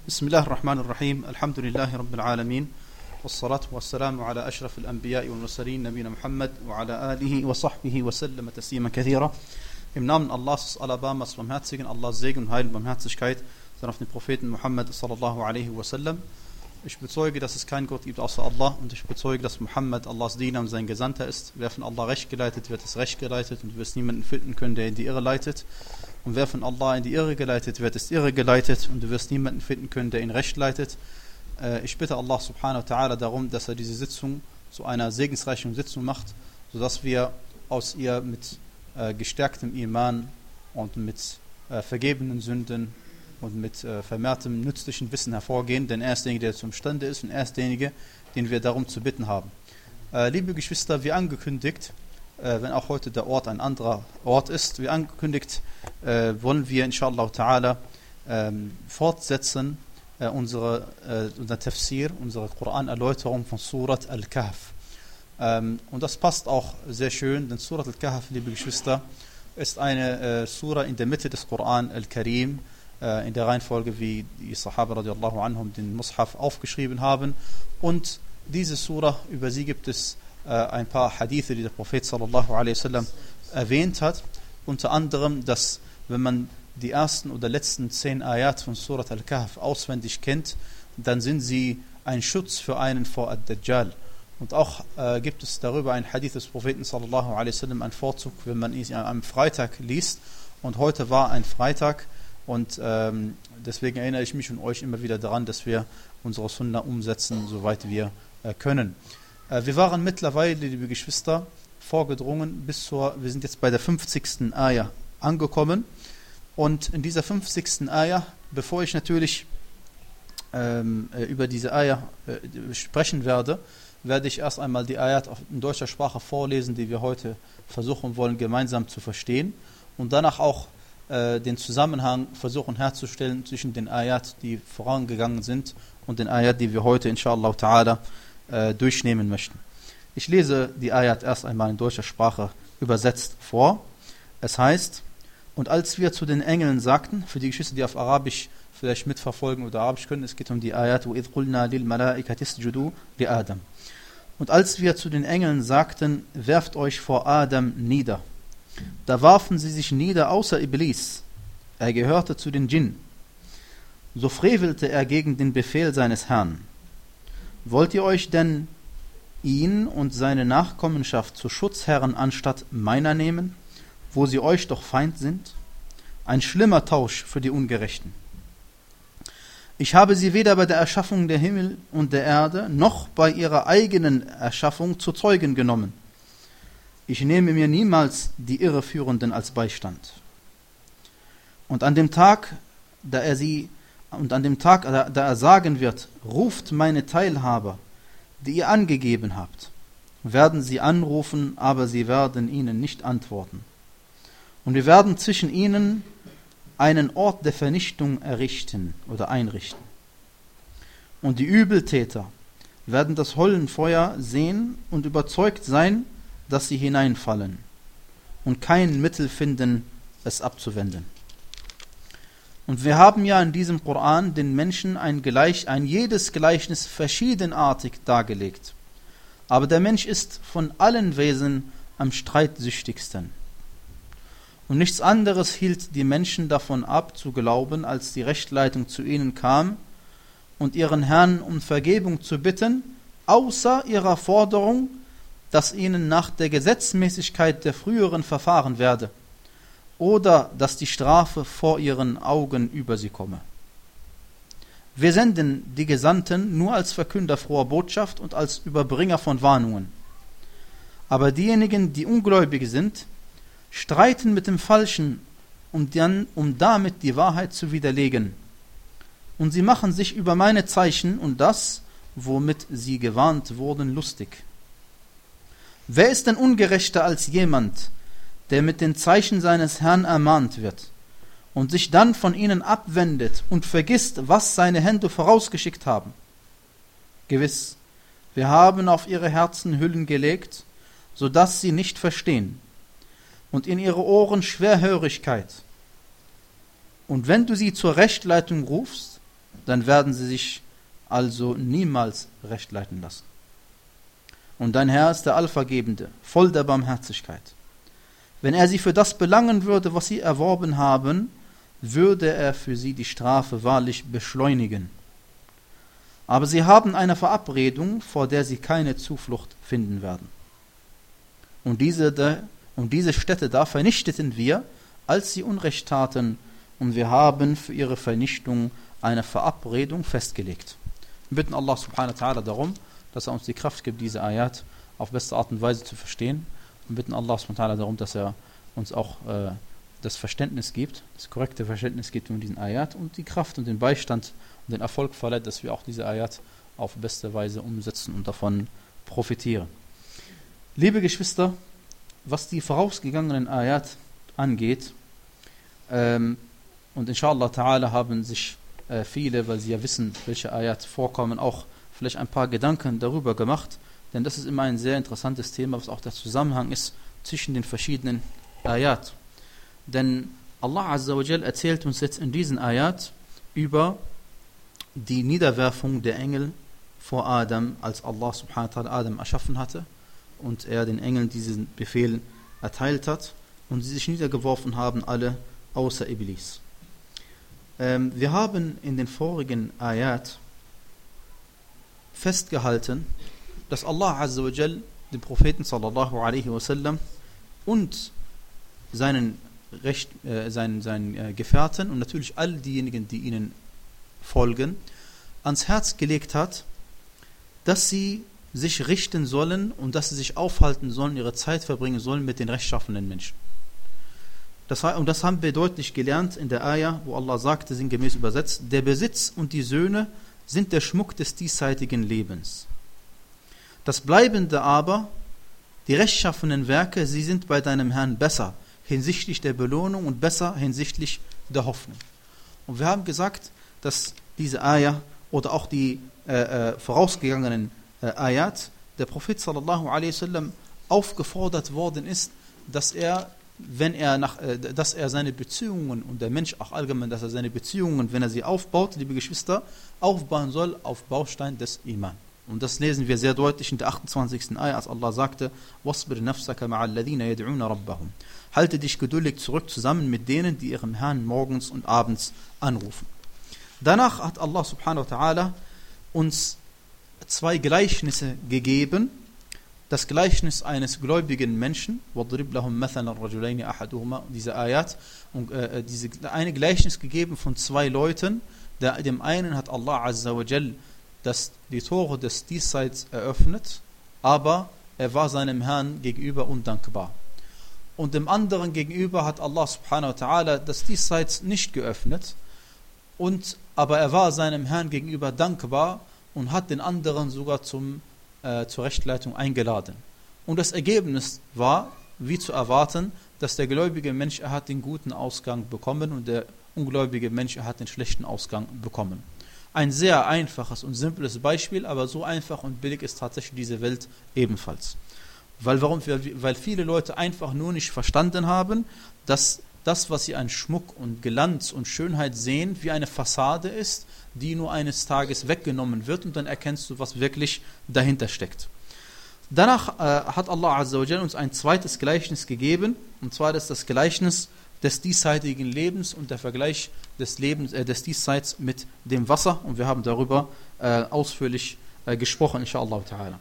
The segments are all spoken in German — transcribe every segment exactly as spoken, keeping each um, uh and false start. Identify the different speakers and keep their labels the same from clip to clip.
Speaker 1: بسم الله الرحمن الرحيم الحمد لله رب العالمين والصلاة والسلام على أشرف الأنبياء والمرسلين نبينا Muhammad وعلى آله وصحبه وسلم تسليما كثيرا. Im Namen Allahs des Alabamas Barmherzigen, Allahs Segen und Heil und Barmherzigkeit sind auf den Propheten Muhammad sallallahu alaihi wasallam. Ich bezeuge, dass es keinen Gott gibt außer Allah, und ich bezeuge, dass Muhammad Allahs Diener und sein Gesandter ist. Wer von Allah recht geleitet wird, ist recht geleitet, und du wirst niemanden finden können, der in die Irre leitet. Und wer von Allah in die Irre geleitet wird, ist irre geleitet, und du wirst niemanden finden können, der ihn recht leitet. Ich bitte Allah subhanahu wa ta'ala darum, dass er diese Sitzung zu einer segensreichen Sitzung macht, sodass wir aus ihr mit äh, gestärktem Iman und mit äh, vergebenen Sünden und mit äh, vermehrtem nützlichen Wissen hervorgehen, denn er ist derjenige, der zum Stande ist, und er ist derjenige, den wir darum zu bitten haben. Äh, liebe Geschwister, wie angekündigt, äh, wenn auch heute der Ort ein anderer Ort ist, wie angekündigt, äh, wollen wir inshallah ta'ala äh, fortsetzen äh, unsere, äh, unser Tafsir, unsere Koran-Erläuterung von Surat Al-Kahf. Ähm, und das passt auch sehr schön, denn Surat Al-Kahf, liebe Geschwister, ist eine äh, Sura in der Mitte des Koran Al-Karim, in der Reihenfolge, wie die Sahaba radiallahu anhum den Mushaf aufgeschrieben haben. Und diese Surah, über sie gibt es äh, ein paar Hadithe, die der Prophet sallallahu alaihi wasallam erwähnt hat. Unter anderem, dass wenn man die ersten oder letzten zehn Ayat von Surat Al-Kahf auswendig kennt, dann sind sie ein Schutz für einen vor Ad-Dajjal. Und auch äh, gibt es darüber ein Hadith des Propheten sallallahu alaihi wasallam, ein Vorzug, wenn man ihn am Freitag liest. Und heute war ein Freitag. Und ähm, deswegen erinnere ich mich und euch immer wieder daran, dass wir unsere Sunna umsetzen, soweit wir äh, können. Äh, wir waren mittlerweile, liebe Geschwister, vorgedrungen bis zur, wir sind jetzt bei der fünfzigsten Ayah angekommen. Und in dieser fünfzigsten Ayah, bevor ich natürlich ähm, über diese Ayah äh, sprechen werde, werde ich erst einmal die Ayat in deutscher Sprache vorlesen, die wir heute versuchen wollen, gemeinsam zu verstehen. Und danach auch den Zusammenhang versuchen herzustellen zwischen den Ayat, die vorangegangen sind, und den Ayat, die wir heute inshallah ta'ala äh, durchnehmen möchten. Ich lese die Ayat erst einmal in deutscher Sprache übersetzt vor. Es heißt: Und als wir zu den Engeln sagten, für die Geschwister, die auf Arabisch vielleicht mitverfolgen oder Arabisch können, es geht um die Ayat, وَإِذْ قُلْنَا لِلْمَلَائِكَةِ اسْجُدُوا لِآدَمَ. Und als wir zu den Engeln sagten, werft euch vor Adam nieder, da warfen sie sich nieder außer Iblis. Er gehörte zu den Djinn. So frevelte er gegen den Befehl seines Herrn. Wollt ihr euch denn ihn und seine Nachkommenschaft zu Schutzherren anstatt meiner nehmen, wo sie euch doch Feind sind? Ein schlimmer Tausch für die Ungerechten. Ich habe sie weder bei der Erschaffung der Himmel und der Erde, noch bei ihrer eigenen Erschaffung zu Zeugen genommen. Ich nehme mir niemals die Irreführenden als Beistand. Und an dem Tag, da er sie, und an dem Tag, da, da er sagen wird, ruft meine Teilhaber, die ihr angegeben habt, werden sie anrufen, aber sie werden ihnen nicht antworten. Und wir werden zwischen ihnen einen Ort der Vernichtung errichten oder einrichten. Und die Übeltäter werden das Höllenfeuer sehen und überzeugt sein, dass sie hineinfallen und kein Mittel finden, es abzuwenden. Und wir haben ja in diesem Koran den Menschen ein, Gleich, ein jedes Gleichnis verschiedenartig dargelegt. Aber der Mensch ist von allen Wesen am streitsüchtigsten. Und nichts anderes hielt die Menschen davon ab, zu glauben, als die Rechtleitung zu ihnen kam und ihren Herrn um Vergebung zu bitten, außer ihrer Forderung, dass ihnen nach der Gesetzmäßigkeit der früheren verfahren werde oder dass die Strafe vor ihren Augen über sie komme. Wir senden die Gesandten nur als Verkünder froher Botschaft und als Überbringer von Warnungen. Aber diejenigen, die ungläubig sind, streiten mit dem Falschen, um, dann, um damit die Wahrheit zu widerlegen. Und sie machen sich über meine Zeichen und das, womit sie gewarnt wurden, lustig. Wer ist denn ungerechter als jemand, der mit den Zeichen seines Herrn ermahnt wird und sich dann von ihnen abwendet und vergisst, was seine Hände vorausgeschickt haben? Gewiss, wir haben auf ihre Herzen Hüllen gelegt, so dass sie nicht verstehen, und in ihre Ohren Schwerhörigkeit. Und wenn du sie zur Rechtleitung rufst, dann werden sie sich also niemals recht leiten lassen. Und dein Herr ist der Allvergebende, voll der Barmherzigkeit. Wenn er sie für das belangen würde, was sie erworben haben, würde er für sie die Strafe wahrlich beschleunigen. Aber sie haben eine Verabredung, vor der sie keine Zuflucht finden werden. Und diese, und diese Städte da vernichteten wir, als sie Unrecht taten, und wir haben für ihre Vernichtung eine Verabredung festgelegt. Wir bitten Allah subhanahu wa ta'ala darum, dass er uns die Kraft gibt, diese Ayat auf beste Art und Weise zu verstehen. Und bitten Allah subhanahu wa ta'ala darum, dass er uns auch äh, das Verständnis gibt, das korrekte Verständnis gibt von diesen Ayat und die Kraft und den Beistand und den Erfolg verleiht, dass wir auch diese Ayat auf beste Weise umsetzen und davon profitieren. Liebe Geschwister, was die vorausgegangenen Ayat angeht, ähm, und inshallah ta'ala haben sich äh, viele, weil sie ja wissen, welche Ayat vorkommen, auch vielleicht ein paar Gedanken darüber gemacht, denn das ist immer ein sehr interessantes Thema, was auch der Zusammenhang ist zwischen den verschiedenen Ayat. Denn Allah Azza wa Jal erzählt uns jetzt in diesen Ayat über die Niederwerfung der Engel vor Adam, als Allah subhanahu wa ta'ala Adam erschaffen hatte und er den Engeln diesen Befehl erteilt hat und sie sich niedergeworfen haben, alle außer Iblis. Ähm, wir haben in den vorigen Ayat festgehalten, dass Allah Azza wa Jal den Propheten sallallahu alaihi wasallam und seinen, Recht, äh, seinen, seinen äh, Gefährten und natürlich all diejenigen, die ihnen folgen, ans Herz gelegt hat, dass sie sich richten sollen und dass sie sich aufhalten sollen, ihre Zeit verbringen sollen mit den rechtschaffenen Menschen. Das, und das haben wir deutlich gelernt in der Ayah, wo Allah sagte, sinngemäß übersetzt, der Besitz und die Söhne sind der Schmuck des diesseitigen Lebens. Das Bleibende aber, die rechtschaffenen Werke, sie sind bei deinem Herrn besser hinsichtlich der Belohnung und besser hinsichtlich der Hoffnung. Und wir haben gesagt, dass diese Ayah oder auch die äh, äh, vorausgegangenen äh, Ayat, der Prophet sallallahu alaihi wasallam aufgefordert worden ist, dass er, wenn er nach, äh, dass er seine Beziehungen und der Mensch auch allgemein, dass er seine Beziehungen, wenn er sie aufbaut, liebe Geschwister, aufbauen soll auf Baustein des Iman. Und das lesen wir sehr deutlich in der achtundzwanzigsten Ayah, als Allah sagte, وَاصْبِرْ نَفْسَكَ مَعَ الَّذِينَ يَدْعُونَ رَبَّهُم. Halte dich geduldig zurück zusammen mit denen, die ihren Herrn morgens und abends anrufen. Danach hat Allah subhanahu wa ta'ala uns zwei Gleichnisse gegeben. Das Gleichnis eines gläubigen Menschen, وَضْرِبْ لَهُمْ مَثَلًا الرَّجُلَيْنِ أَحَدُهُمَا, diese Ayat, und äh, diese eine Gleichnis gegeben von zwei Leuten. Der, dem einen hat Allah Azza wa Jal das, die Tore des Diesseits eröffnet, aber er war seinem Herrn gegenüber undankbar. Und dem anderen gegenüber hat Allah subhanahu wa ta'ala das Diesseits nicht geöffnet, und, aber er war seinem Herrn gegenüber dankbar und hat den anderen sogar zum, äh, zur Rechtleitung eingeladen. Und das Ergebnis war, wie zu erwarten, dass der gläubige Mensch, er hat den guten Ausgang bekommen und der ungläubige Mensch, er hat den schlechten Ausgang bekommen. Ein sehr einfaches und simples Beispiel, aber so einfach und billig ist tatsächlich diese Welt ebenfalls. Weil, warum? Weil viele Leute einfach nur nicht verstanden haben, dass das, was sie an Schmuck und Glanz und Schönheit sehen, wie eine Fassade ist, die nur eines Tages weggenommen wird und dann erkennst du, was wirklich dahinter steckt. Danach äh, hat Allah Azza wa Jalla uns ein zweites Gleichnis gegeben, und zwar das, das Gleichnis des diesseitigen Lebens und der Vergleich des Lebens, äh, des Diesseits mit dem Wasser, und wir haben darüber äh, ausführlich äh, gesprochen, inshallah ta'ala.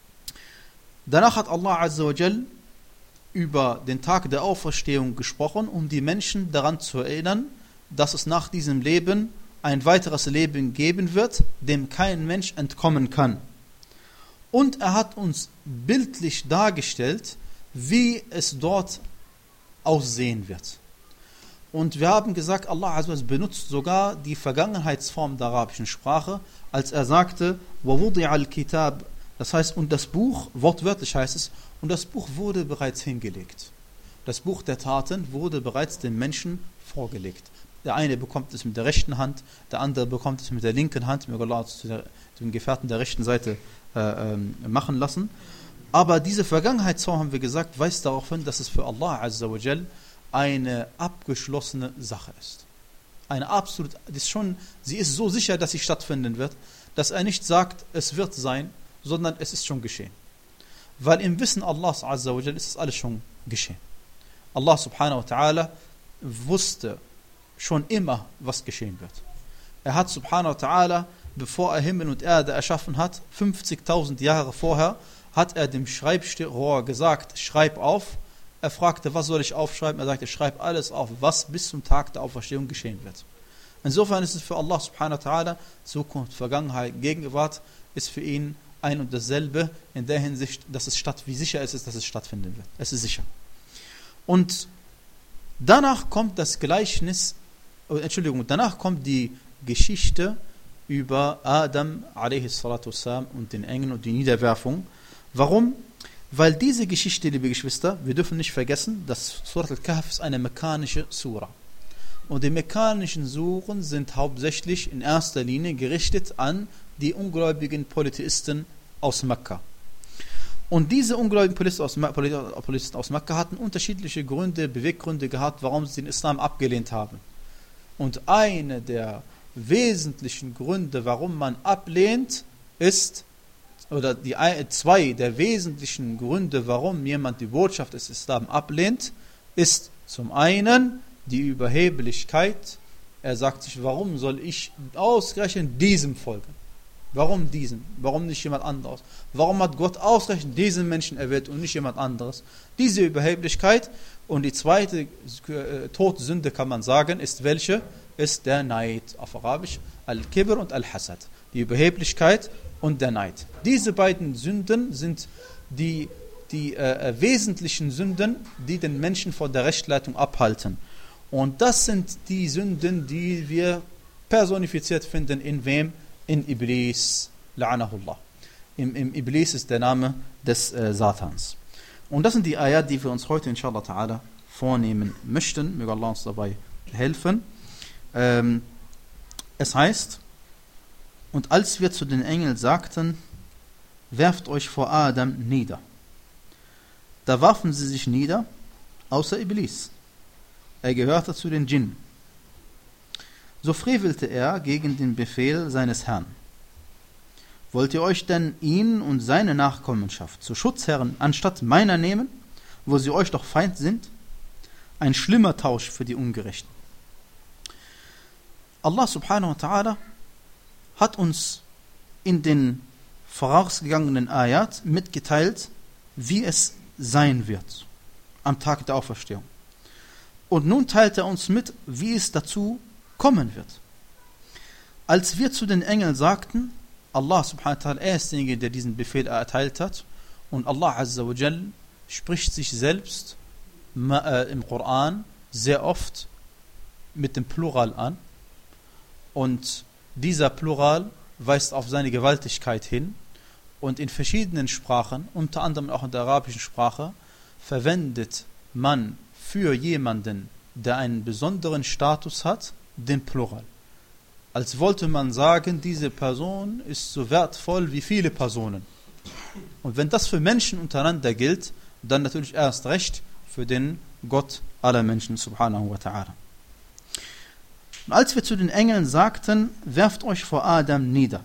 Speaker 1: Danach hat Allah Azza wa Jal über den Tag der Auferstehung gesprochen, um die Menschen daran zu erinnern, dass es nach diesem Leben ein weiteres Leben geben wird, dem kein Mensch entkommen kann. Und er hat uns bildlich dargestellt, wie es dort aussehen wird. Und wir haben gesagt, Allah Azza wa Jal benutzt sogar die Vergangenheitsform der arabischen Sprache, als er sagte, وَوُضِعَ الْكِتَابِ, das heißt, und das Buch, wortwörtlich heißt es, und das Buch wurde bereits hingelegt. Das Buch der Taten wurde bereits den Menschen vorgelegt. Der eine bekommt es mit der rechten Hand, der andere bekommt es mit der linken Hand, möge Allah zu den Gefährten der rechten Seite äh, äh, machen lassen. Aber diese Vergangenheitsform, haben wir gesagt, weist darauf hin, dass es für Allah Azza wa Jal eine abgeschlossene Sache ist. eine absolut, das ist schon, sie ist so sicher, dass sie stattfinden wird, dass er nicht sagt, es wird sein, sondern es ist schon geschehen. Weil im Wissen Allahs Azza wa Jal ist es alles schon geschehen. Allah subhanahu wa ta'ala wusste schon immer, was geschehen wird. Er hat subhanahu wa ta'ala, bevor er Himmel und Erde erschaffen hat, fünfzigtausend Jahre vorher, hat er dem Schreibrohr gesagt, schreib auf. Er fragte, was soll ich aufschreiben? Er sagte, schreib alles auf, was bis zum Tag der Auferstehung geschehen wird. Insofern ist es für Allah subhanahu wa ta'ala, Zukunft, Vergangenheit, Gegenwart, ist für ihn ein und dasselbe in der Hinsicht, dass es statt, wie sicher es ist, dass es stattfinden wird. Es ist sicher. Und danach kommt das Gleichnis, oh, Entschuldigung, danach kommt die Geschichte über Adam a.s. und den Engeln und die Niederwerfung. Warum? Weil diese Geschichte, liebe Geschwister, wir dürfen nicht vergessen, dass Surat al-Kahf ist eine mekkanische Sura. Und die mekkanischen Suren sind hauptsächlich in erster Linie gerichtet an die ungläubigen Polytheisten aus Mekka. Und diese ungläubigen Polytheisten aus, Polytheisten aus Mekka hatten unterschiedliche Gründe, Beweggründe gehabt, warum sie den Islam abgelehnt haben. Und eine der wesentlichen Gründe, warum man ablehnt, ist, oder die zwei der wesentlichen Gründe, warum jemand die Botschaft des Islam ablehnt, ist zum einen die Überheblichkeit. Er sagt sich, warum soll ich ausgerechnet diesem folgen? Warum diesem? Warum nicht jemand anderes? Warum hat Gott ausgerechnet diesen Menschen erwählt und nicht jemand anderes? Diese Überheblichkeit. Und die zweite äh, Todsünde, kann man sagen, ist welche? Ist der Neid. Auf Arabisch Al-Kibr und Al-Hasad. Die Überheblichkeit und der Neid. Diese beiden Sünden sind die, die äh, wesentlichen Sünden, die den Menschen vor der Rechtleitung abhalten. Und das sind die Sünden, die wir personifiziert finden in wem? In Iblis, la'anahullah. Im, Im Iblis ist der Name des äh, Satans. Und das sind die Ayat, die wir uns heute inshallah ta'ala vornehmen möchten. Möge Allah uns dabei helfen. Ähm, es heißt, und als wir zu den Engeln sagten, werft euch vor Adam nieder. Da warfen sie sich nieder, außer Iblis. Er gehörte zu den Djinn. So frevelte er gegen den Befehl seines Herrn. Wollt ihr euch denn ihn und seine Nachkommenschaft zu Schutzherren anstatt meiner nehmen, wo sie euch doch Feind sind? Ein schlimmer Tausch für die Ungerechten. Allah subhanahu wa ta'ala hat uns in den vorausgegangenen Ayat mitgeteilt, wie es sein wird am Tag der Auferstehung. Und nun teilt er uns mit, wie es dazu kommen wird. Als wir zu den Engeln sagten, Allah subhanahu wa ta'ala, er ist derjenige, der diesen Befehl erteilt hat, und Allah azza wa jal spricht sich selbst äh, im Koran sehr oft mit dem Plural an, und dieser Plural weist auf seine Gewaltigkeit hin, und in verschiedenen Sprachen, unter anderem auch in der arabischen Sprache, verwendet man für jemanden, der einen besonderen Status hat, den Plural. Als wollte man sagen, diese Person ist so wertvoll wie viele Personen. Und wenn das für Menschen untereinander gilt, dann natürlich erst recht für den Gott aller Menschen, subhanahu wa ta'ala. Und als wir zu den Engeln sagten, werft euch vor Adam nieder.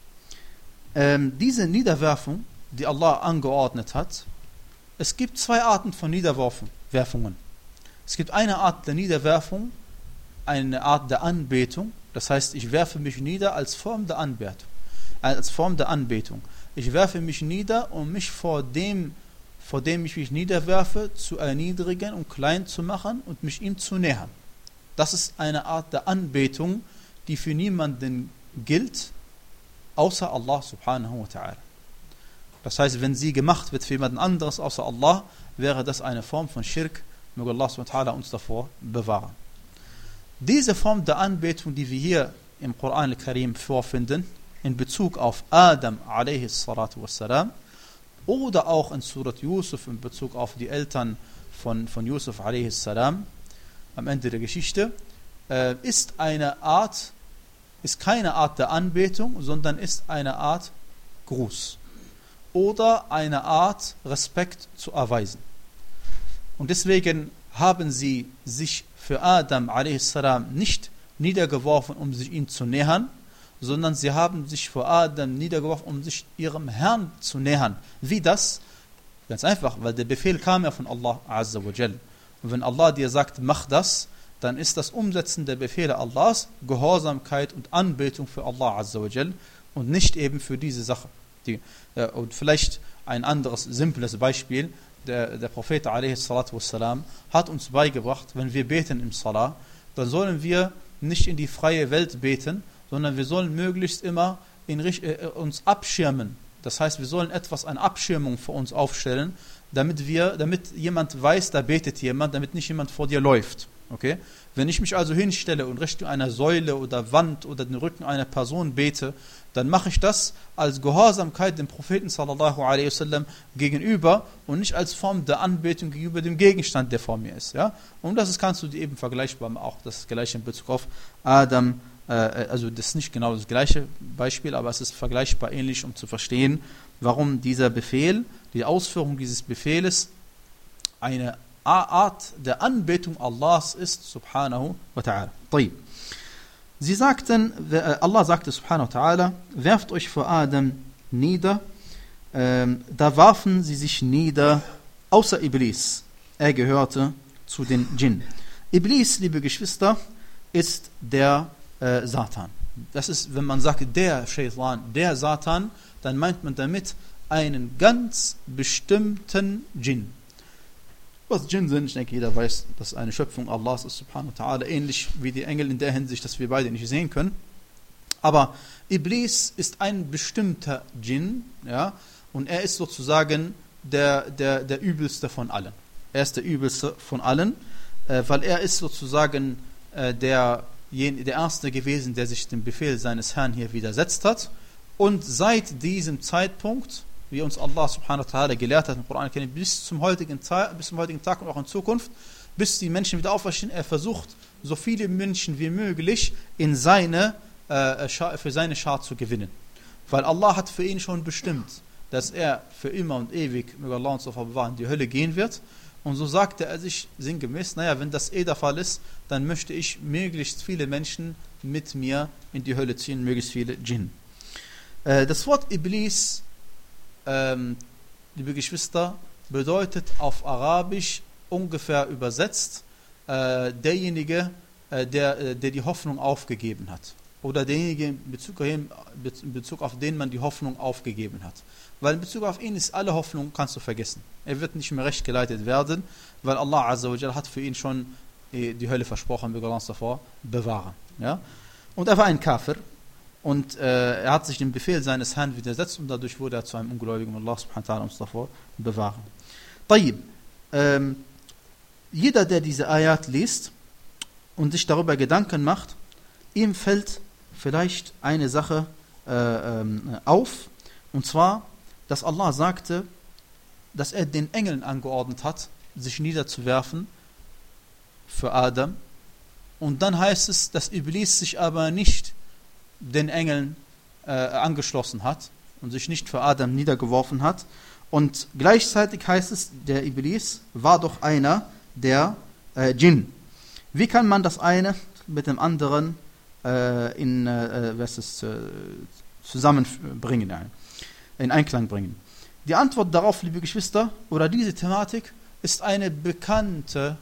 Speaker 1: Ähm, diese Niederwerfung, die Allah angeordnet hat, es gibt zwei Arten von Niederwerfungen. Es gibt eine Art der Niederwerfung, eine Art der Anbetung. Das heißt, ich werfe mich nieder als Form der Anbetung. Als Form der Anbetung. Ich werfe mich nieder, um mich vor dem, vor dem ich mich niederwerfe, zu erniedrigen und klein zu machen und mich ihm zu nähern. Das ist eine Art der Anbetung, die für niemanden gilt, außer Allah subhanahu wa ta'ala. Das heißt, wenn sie gemacht wird für jemanden anderes außer Allah, wäre das eine Form von Schirk. Möge Allah subhanahu wa ta'ala uns davor bewahren. Diese Form der Anbetung, die wir hier im Koran al-Karim vorfinden, in Bezug auf Adam a.s. oder auch in Surat Yusuf in Bezug auf die Eltern von, von Yusuf a.s. am Ende der Geschichte, äh, ist eine Art, ist keine Art der Anbetung, sondern ist eine Art Gruß oder eine Art Respekt zu erweisen. Und deswegen haben sie sich für Adam a.s. nicht niedergeworfen, um sich ihm zu nähern, sondern sie haben sich vor Adam niedergeworfen, um sich ihrem Herrn zu nähern. Wie das? Ganz einfach, weil der Befehl kam ja von Allah Azza wa Jal. Und wenn Allah dir sagt, mach das, dann ist das Umsetzen der Befehle Allahs Gehorsamkeit und Anbetung für Allah Azza wa Jal und nicht eben für diese Sache. Die, äh, und vielleicht ein anderes, simples Beispiel. Der, der Prophet a.s.w. hat uns beigebracht, wenn wir beten im Salah, dann sollen wir nicht in die freie Welt beten, sondern wir sollen möglichst immer in, äh, uns abschirmen. Das heißt, wir sollen etwas an Abschirmung für uns aufstellen, damit wir, damit jemand weiß, da betet jemand, damit nicht jemand vor dir läuft. Okay? Wenn ich mich also hinstelle und Richtung einer Säule oder Wand oder den Rücken einer Person bete, dann mache ich das als Gehorsamkeit dem Propheten sallallahu alaihi wasallam gegenüber und nicht als Form der Anbetung gegenüber dem Gegenstand, der vor mir ist. Ja? Und das ist, kannst du dir eben vergleichbar machen, auch das gleiche in Bezug auf Adam, äh, also das ist nicht genau das gleiche Beispiel, aber es ist vergleichbar ähnlich, um zu verstehen, warum dieser Befehl, die Ausführung dieses Befehles eine Art der Anbetung Allahs ist, subhanahu wa ta'ala. طيب. Sie sagten, Allah sagte subhanahu wa ta'ala, werft euch vor Adam nieder. Ähm, da warfen sie sich nieder, außer Iblis. Er gehörte zu den Djinn. Iblis, liebe Geschwister, ist der äh, Satan. Das ist, wenn man sagt, der Shaitan, der Satan, dann meint man damit einen ganz bestimmten Djinn. Was Djinn sind, ich denke, jeder weiß, dass eine Schöpfung Allahs ist, subhanahu wa ta'ala, ähnlich wie die Engel in der Hinsicht, dass wir beide nicht sehen können. Aber Iblis ist ein bestimmter Djinn, ja, und er ist sozusagen der, der, der übelste von allen. Er ist der übelste von allen, äh, weil er ist sozusagen äh, der, der Erste gewesen, der sich dem Befehl seines Herrn hier widersetzt hat. Und seit diesem Zeitpunkt, wie uns Allah subhanahu wa ta'ala gelehrt hat im Koran, bis zum heutigen Tag, bis zum heutigen Tag und auch in Zukunft, bis die Menschen wieder auferstehen, er versucht, so viele Menschen wie möglich in seine, äh, für seine Schar zu gewinnen. Weil Allah hat für ihn schon bestimmt, dass er für immer und ewig, möge Allah uns davor bewahren, in die Hölle gehen wird. Und so sagte er sich sinngemäß, naja, wenn das eh der Fall ist, dann möchte ich möglichst viele Menschen mit mir in die Hölle ziehen, möglichst viele Djinn. Äh, das Wort Iblis, Ähm, liebe Geschwister, bedeutet auf Arabisch ungefähr übersetzt äh, derjenige, äh, der, äh, der die Hoffnung aufgegeben hat. Oder derjenige, in Bezug, in Bezug auf den man die Hoffnung aufgegeben hat. Weil in Bezug auf ihn ist alle Hoffnung, kannst du vergessen. Er wird nicht mehr recht geleitet werden, weil Allah Azza wa Jalla hat für ihn schon die, die Hölle versprochen, wir wollen uns davor bewahren. Ja? Und er war ein Kafir. Und äh, er hat sich dem Befehl seines Herrn widersetzt und dadurch wurde er zu einem Ungläubigen. Allah subhanahu wa ta'ala uns davor bewahren. طيب. Ähm, jeder, der diese Ayat liest und sich darüber Gedanken macht, ihm fällt vielleicht eine Sache äh, ähm, auf. Und zwar, dass Allah sagte, dass er den Engeln angeordnet hat, sich niederzuwerfen für Adam. Und dann heißt es, dass Iblis sich aber nicht den Engeln äh, angeschlossen hat und sich nicht für Adam niedergeworfen hat. Und gleichzeitig heißt es, der Iblis war doch einer der äh, Djinn. Wie kann man das eine mit dem anderen äh, in, äh, was ist, äh, zusammenbringen, in Einklang bringen? Die Antwort darauf, liebe Geschwister, oder diese Thematik, ist eine bekannte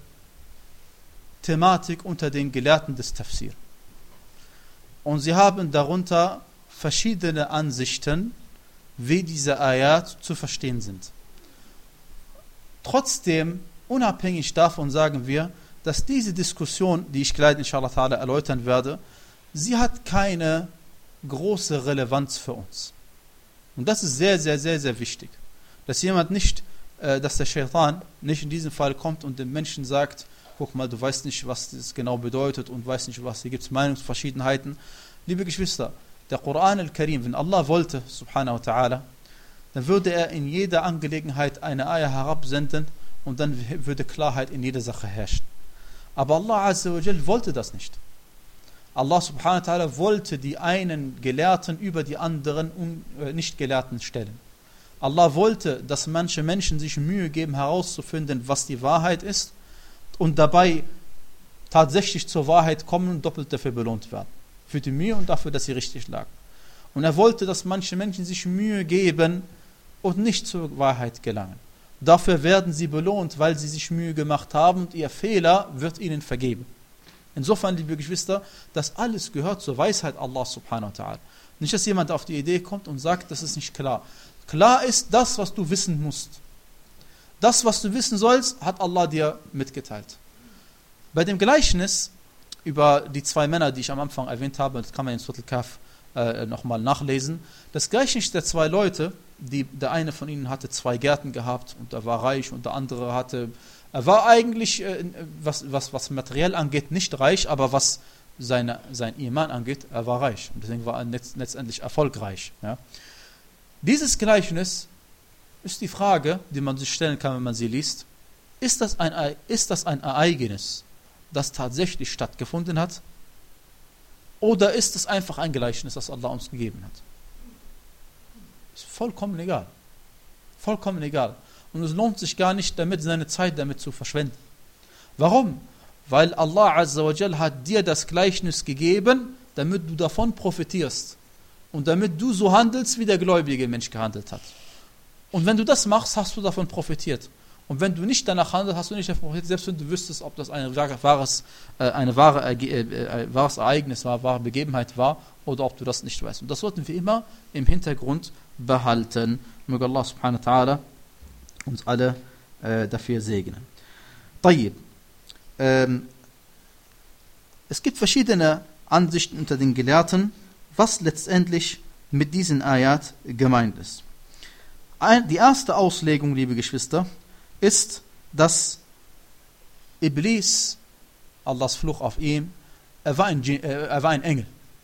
Speaker 1: Thematik unter den Gelehrten des Tafsir. Und sie haben darunter verschiedene Ansichten, wie diese Ayat zu verstehen sind. Trotzdem, unabhängig davon sagen wir, dass diese Diskussion, die ich gleich inshallah ta'ala erläutern werde, sie hat keine große Relevanz für uns. Und das ist sehr, sehr, sehr, sehr wichtig. Dass jemand nicht, äh, dass der Shaitan nicht in diesem Fall kommt und dem Menschen sagt, guck mal, du weißt nicht, was das genau bedeutet und weißt nicht, was, hier gibt es Meinungsverschiedenheiten. Liebe Geschwister, der Koran al-Karim, wenn Allah wollte, subhanahu wa ta'ala, dann würde er in jeder Angelegenheit eine Ayah herabsenden und dann würde Klarheit in jeder Sache herrschen. Aber Allah Azza wa Jal wollte das nicht. Allah subhanahu wa ta'ala wollte die einen Gelehrten über die anderen Nicht-Gelehrten stellen. Allah wollte, dass manche Menschen sich Mühe geben herauszufinden, was die Wahrheit ist, und dabei tatsächlich zur Wahrheit kommen und doppelt dafür belohnt werden. Für die Mühe und dafür, dass sie richtig lagen. Und er wollte, dass manche Menschen sich Mühe geben und nicht zur Wahrheit gelangen. Dafür werden sie belohnt, weil sie sich Mühe gemacht haben und ihr Fehler wird ihnen vergeben. Insofern, liebe Geschwister, das alles gehört zur Weisheit Allah subhanahu wa ta'ala. Nicht, dass jemand auf die Idee kommt und sagt, das ist nicht klar. Klar ist das, was du wissen musst. Das, was du wissen sollst, hat Allah dir mitgeteilt. Bei dem Gleichnis über die zwei Männer, die ich am Anfang erwähnt habe, das kann man in Surat al-Kahf äh, nochmal nachlesen, das Gleichnis der zwei Leute, die, der eine von ihnen hatte zwei Gärten gehabt und er war reich und der andere hatte, er war eigentlich, äh, was, was, was materiell angeht, nicht reich, aber was seine, sein Iman angeht, er war reich. Und deswegen war er letzt, letztendlich erfolgreich. Ja. Dieses Gleichnis ist die Frage, die man sich stellen kann, wenn man sie liest. Ist das ein, ist das ein Ereignis, das tatsächlich stattgefunden hat? Oder ist es einfach ein Gleichnis, das Allah uns gegeben hat? Ist vollkommen egal. Vollkommen egal. Und es lohnt sich gar nicht, damit seine Zeit damit zu verschwenden. Warum? Weil Allah Azza wa Jal hat dir das Gleichnis gegeben, damit du davon profitierst. Und damit du so handelst, wie der gläubige Mensch gehandelt hat. Und wenn du das machst, hast du davon profitiert. Und wenn du nicht danach handelst, hast du nicht davon profitiert, selbst wenn du wüsstest, ob das ein wahres, äh, eine wahre, äh, äh, wahres Ereignis war, wahre Begebenheit war, oder ob du das nicht weißt. Und das sollten wir immer im Hintergrund behalten. Möge Allah subhanahu wa ta'ala uns alle äh, dafür segnen. Tayyib. Ähm, es gibt verschiedene Ansichten unter den Gelehrten, was letztendlich mit diesen Ayat gemeint ist. Ein, die erste Auslegung, liebe Geschwister, ist, dass Iblis, Allahs Fluch auf ihm, er war ein, er war ein Engel.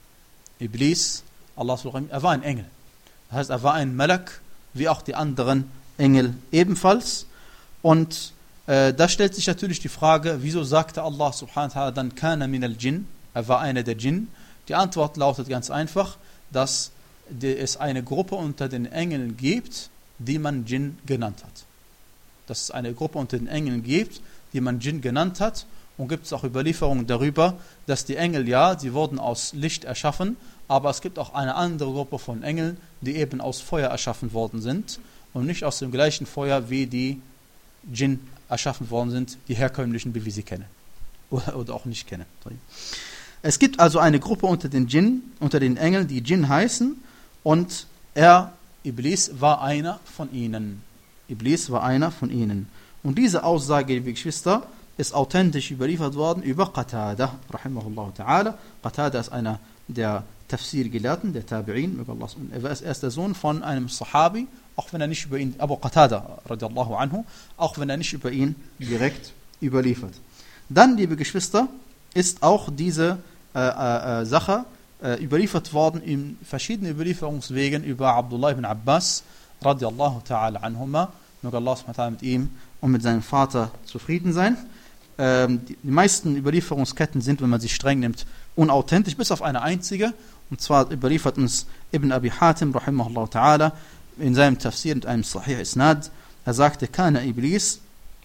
Speaker 1: Iblis, Allahs Fluch auf ihm, er war ein Engel. Das heißt, er war ein Malak, wie auch die anderen Engel ebenfalls. Und äh, da stellt sich natürlich die Frage, wieso sagte Allah subhanahu wa ta'ala dann kana min al-Jinn, er war einer der Djinn. Die Antwort lautet ganz einfach, dass es eine Gruppe unter den Engeln gibt, die man Djinn genannt hat. Dass es eine Gruppe unter den Engeln gibt, die man Djinn genannt hat. Und gibt es auch Überlieferungen darüber, dass die Engel, ja, sie wurden aus Licht erschaffen, aber es gibt auch eine andere Gruppe von Engeln, die eben aus Feuer erschaffen worden sind und nicht aus dem gleichen Feuer, wie die Djinn erschaffen worden sind, die herkömmlichen, wie wir sie kennen. Oder, oder auch nicht kennen. Es gibt also eine Gruppe unter den Djinn, unter den Engeln, die Djinn heißen, und er, Iblis, war einer von ihnen. Iblis war einer von ihnen. Und diese Aussage, liebe Geschwister, ist authentisch überliefert worden über Qatada, rahimahullah ta'ala. Qatada ist einer der Tafsir-Gelehrten, der Tabi'in. Er ist der Sohn von einem Sahabi, auch wenn er nicht über ihn, Abu Qatada, radiallahu anhu, auch wenn er nicht über ihn direkt überliefert. Dann, liebe Geschwister, ist auch diese äh, äh, Sache äh, überliefert worden in verschiedenen Überlieferungswegen über Abdullah ibn Abbas, radiallahu ta'ala anhuma. Möge Allah subhanahu wa ta'ala mit ihm und mit seinem Vater zufrieden sein. Ähm, die, die meisten Überlieferungsketten sind, wenn man sie streng nimmt, unauthentisch, bis auf eine einzige. Und zwar überliefert uns Ibn Abi Hatim, rahimahullah ta'ala, in seinem Tafsir mit einem Sahih Isnad. Er sagte, Kana Iblis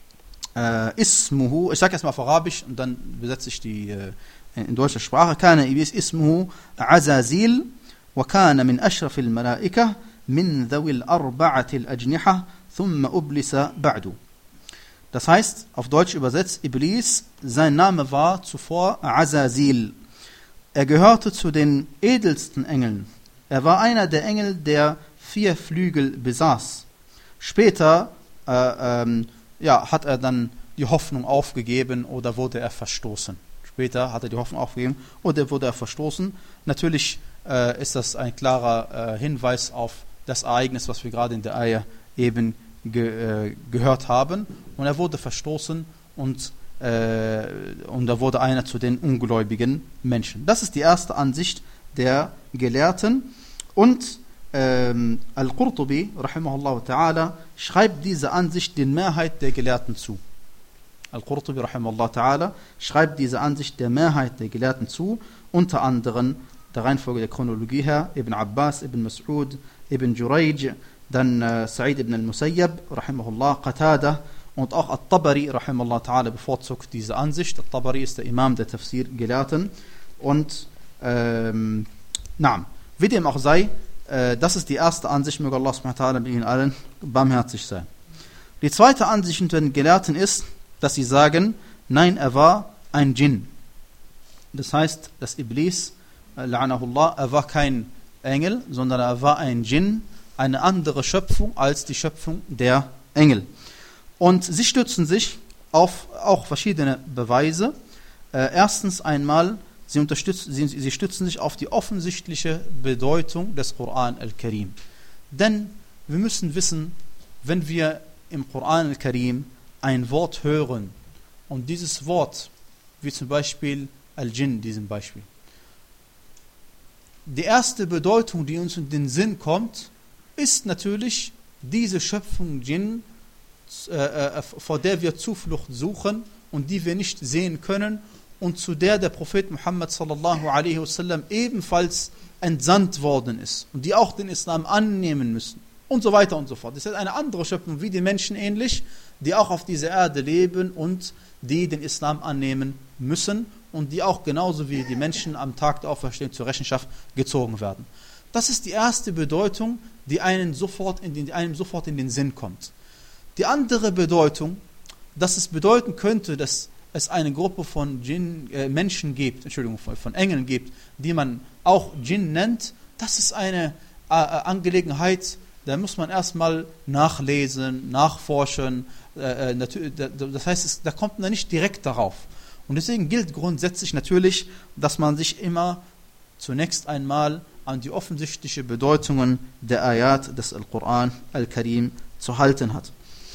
Speaker 1: äh, ismuhu, ich sage erstmal auf Arabisch und dann besetze ich die äh, in deutscher Sprache. Kana Iblis ismuhu Azazil wa kana min ashrafil Malaika min dhawil arba'atil ajniha thumma ublisa ba'du. Das heißt, auf Deutsch übersetzt, Iblis, sein Name war zuvor Azazil. Er gehörte zu den edelsten Engeln. Er war einer der Engel, der vier Flügel besaß. Später äh, ähm, ja, hat er dann die Hoffnung aufgegeben oder wurde er verstoßen. Später hat er die Hoffnung aufgegeben oder wurde er verstoßen. Natürlich äh, ist das ein klarer äh, Hinweis auf das Ereignis, was wir gerade in der Ayah eben ge, äh, gehört haben. Und er wurde verstoßen und, äh, und er wurde einer zu den ungläubigen Menschen. Das ist die erste Ansicht der Gelehrten. Und ähm, Al-Qurtubi, rahimahullah ta'ala, schreibt diese Ansicht den Mehrheit der Gelehrten zu. Al-Qurtubi, rahimahullah ta'ala, schreibt diese Ansicht der Mehrheit der Gelehrten zu, unter anderem der Reihenfolge der Chronologie her, Ibn Abbas, Ibn Mas'ud, Ibn Jurayj, dann äh, Sa'id ibn al-Musayyab, rahimahullah, Qatada und auch At-Tabari, rahimallahu ta'ala, bevorzugt diese Ansicht. At-Tabari ist der Imam der Tafsir-Gelehrten. Und, ähm, na, wie dem auch sei, äh, das ist die erste Ansicht, möge Allah subhanahu wa ta'ala mit ihnen allen barmherzig sein. Die zweite Ansicht unter den Gelehrten ist, dass sie sagen, nein, er war ein Djinn. Das heißt, das Iblis, la'anahullah, er war kein Engel, sondern er war ein Djinn, eine andere Schöpfung als die Schöpfung der Engel. Und sie stützen sich auf auch verschiedene Beweise. Äh, erstens einmal, sie, unterstützen, sie, sie stützen sich auf die offensichtliche Bedeutung des Koran al-Karim. Denn wir müssen wissen, wenn wir im Koran al-Karim ein Wort hören und dieses Wort, wie zum Beispiel Al-Jinn, diesem Beispiel, die erste Bedeutung, die uns in den Sinn kommt, ist natürlich diese Schöpfung Djinn, äh, äh, vor der wir Zuflucht suchen und die wir nicht sehen können und zu der der Prophet Muhammad sallallahu alaihi wasallam ebenfalls entsandt worden ist und die auch den Islam annehmen müssen und so weiter und so fort. Das ist eine andere Schöpfung, wie die Menschen ähnlich, die auch auf dieser Erde leben und die den Islam annehmen müssen und die auch genauso wie die Menschen am Tag der Auferstehung zur Rechenschaft gezogen werden. Das ist die erste Bedeutung, die einem sofort in den, die einem sofort in den Sinn kommt. Die andere Bedeutung, dass es bedeuten könnte, dass es eine Gruppe von Djinn, äh, Menschen gibt, Entschuldigung, von, von Engeln gibt, die man auch Djinn nennt, das ist eine äh, Angelegenheit, da muss man erstmal nachlesen, nachforschen. Äh, äh, das heißt, es, da kommt man nicht direkt darauf. Und deswegen gilt grundsätzlich natürlich, dass man sich immer zunächst einmal an die offensichtlichen Bedeutungen der Ayat des Al-Quran Al-Karim zu halten hat.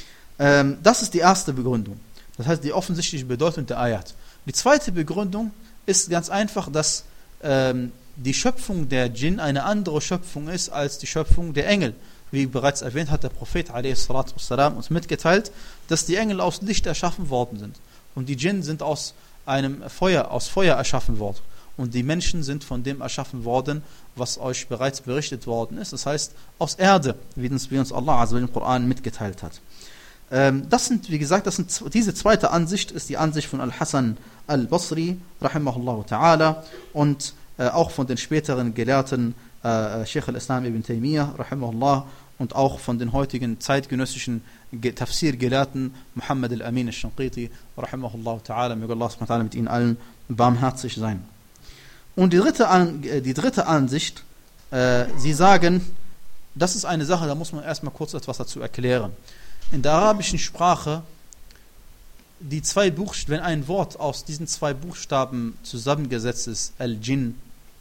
Speaker 1: Ähm, das ist die erste Begründung. Das heißt, die offensichtliche Bedeutung der Ayat. Die zweite Begründung ist ganz einfach, dass ähm, die Schöpfung der Djinn eine andere Schöpfung ist als die Schöpfung der Engel. Wie bereits erwähnt, hat der Prophet a s. uns mitgeteilt, dass die Engel aus Licht erschaffen worden sind. Und die Djinn sind aus einem Feuer, aus Feuer erschaffen worden. Und die Menschen sind von dem erschaffen worden, was euch bereits berichtet worden ist. Das heißt, aus Erde, wie uns, wie uns Allah also im Koran mitgeteilt hat. Ähm, das sind, wie gesagt, das sind, diese zweite Ansicht ist die Ansicht von Al-Hasan al-Basri, rahimahullah ta'ala, und äh, auch von den späteren Gelehrten, äh, Sheikh al-Islam ibn Taymiyyah, rahimahullah, und auch von den heutigen zeitgenössischen Tafsir-Gelehrten, Muhammad al-Amin al-Shanqiti, rahimahullah ta'ala, möge Allah subhanahu wa ta'ala mit ihnen allen barmherzig sein. Und die dritte, An die dritte Ansicht, äh, sie sagen, das ist eine Sache, da muss man erstmal kurz etwas dazu erklären. In der arabischen Sprache, die zwei Buchstaben, wenn ein Wort aus diesen zwei Buchstaben zusammengesetzt ist, Al-Jinn,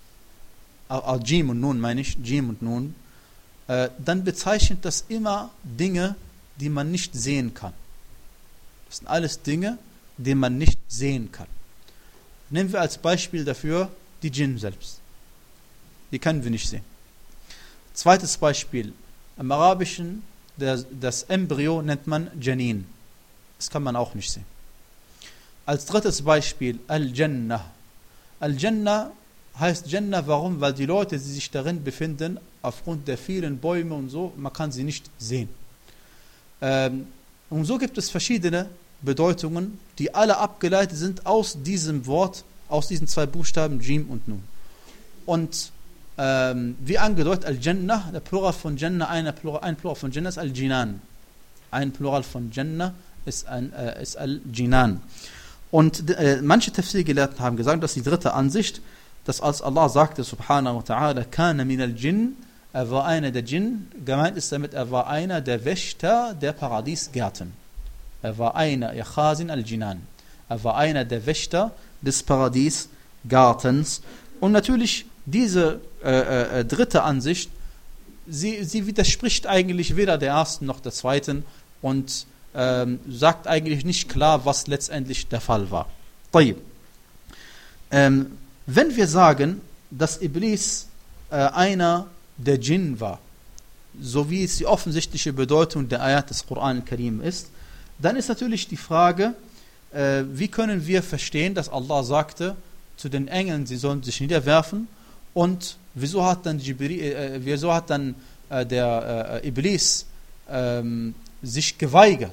Speaker 1: Al-Jim und Nun meine ich, Jim und Nun, äh, dann bezeichnet das immer Dinge, die man nicht sehen kann. Das sind alles Dinge, die man nicht sehen kann. Nehmen wir als Beispiel dafür die Djinn selbst. Die können wir nicht sehen. Zweites Beispiel. Im Arabischen, der, das Embryo nennt man Janin. Das kann man auch nicht sehen. Als drittes Beispiel Al-Jannah. Al-Jannah heißt Jannah, warum? Weil die Leute, die sich darin befinden, aufgrund der vielen Bäume und so, man kann sie nicht sehen. Ähm, und so gibt es verschiedene Bedeutungen, die alle abgeleitet sind aus diesem Wort, aus diesen zwei Buchstaben Jim und Nun. Und ähm, wie angedeutet, Al-Jannah, der Plural von Jannah, ein Plural, ein Plural von Jannah ist Al-Jinan. Ein Plural von Jannah ist, ein, äh, ist Al-Jinan. Und äh, manche Tafsir-Gelehrten haben gesagt, dass die dritte Ansicht, dass als Allah sagte, subhanahu wa ta'ala, kana min al-Jinn, er war einer der Djinn, gemeint ist damit, er war einer der Wächter der Paradiesgärten. Er war einer, ya Khazin al-Jinan. Er war einer der Wächter des Paradiesgartens. Und natürlich diese äh, äh, dritte Ansicht, sie, sie widerspricht eigentlich weder der ersten noch der zweiten und ähm, sagt eigentlich nicht klar, was letztendlich der Fall war. Ähm, wenn wir sagen, dass Iblis äh, einer der Djinn war, so wie es die offensichtliche Bedeutung der Ayat des Koran al-Karim ist, dann ist natürlich die Frage, äh, wie können wir verstehen, dass Allah sagte zu den Engeln, sie sollen sich niederwerfen, und wieso hat dann, Jibril, äh, wieso hat dann äh, der äh, Iblis äh, sich geweigert?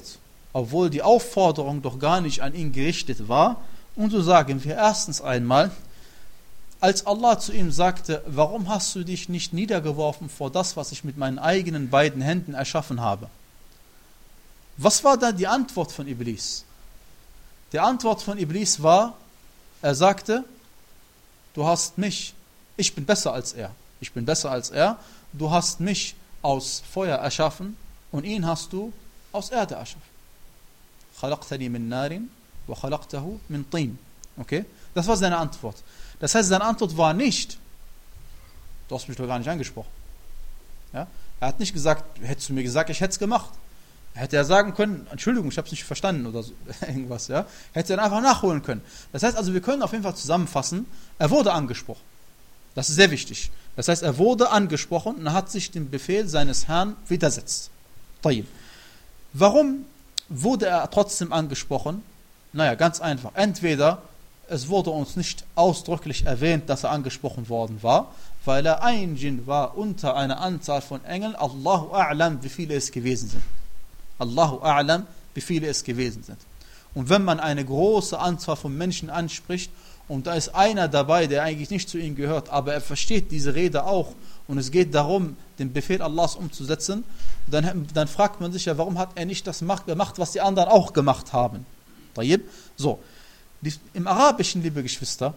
Speaker 1: obwohl die Aufforderung doch gar nicht an ihn gerichtet war. Und so sagen wir erstens einmal, als Allah zu ihm sagte, warum hast du dich nicht niedergeworfen vor das, was ich mit meinen eigenen beiden Händen erschaffen habe? Was war da die Antwort von Iblis? Die Antwort von Iblis war, er sagte, du hast mich, ich bin besser als er, ich bin besser als er, du hast mich aus Feuer erschaffen und ihn hast du aus Erde erschaffen. خلقتني من نار وخلقته من طين. Okay? Das war seine Antwort. Das heißt, seine Antwort war nicht, du hast mich doch gar nicht angesprochen. Ja? Er hat nicht gesagt, hättest du mir gesagt, ich hätte es gemacht. Er hätte ja sagen können, Entschuldigung, ich habe es nicht verstanden oder so, irgendwas. Ja? Hätte er dann einfach nachholen können. Das heißt also, wir können auf jeden Fall zusammenfassen, er wurde angesprochen. Das ist sehr wichtig. Das heißt, er wurde angesprochen und hat sich dem Befehl seines Herrn widersetzt. طيب. Warum wurde er trotzdem angesprochen? Naja, ganz einfach. Entweder es wurde uns nicht ausdrücklich erwähnt, dass er angesprochen worden war, weil er ein Djinn war unter einer Anzahl von Engeln. Allahu a'lam, wie viele es gewesen sind. Allahu a'lam, wie viele es gewesen sind. Und wenn man eine große Anzahl von Menschen anspricht und da ist einer dabei, der eigentlich nicht zu ihnen gehört, aber er versteht diese Rede auch und es geht darum, den Befehl Allahs umzusetzen, dann, dann fragt man sich ja, warum hat er nicht das gemacht, was die anderen auch gemacht haben. So, die, im Arabischen, liebe Geschwister,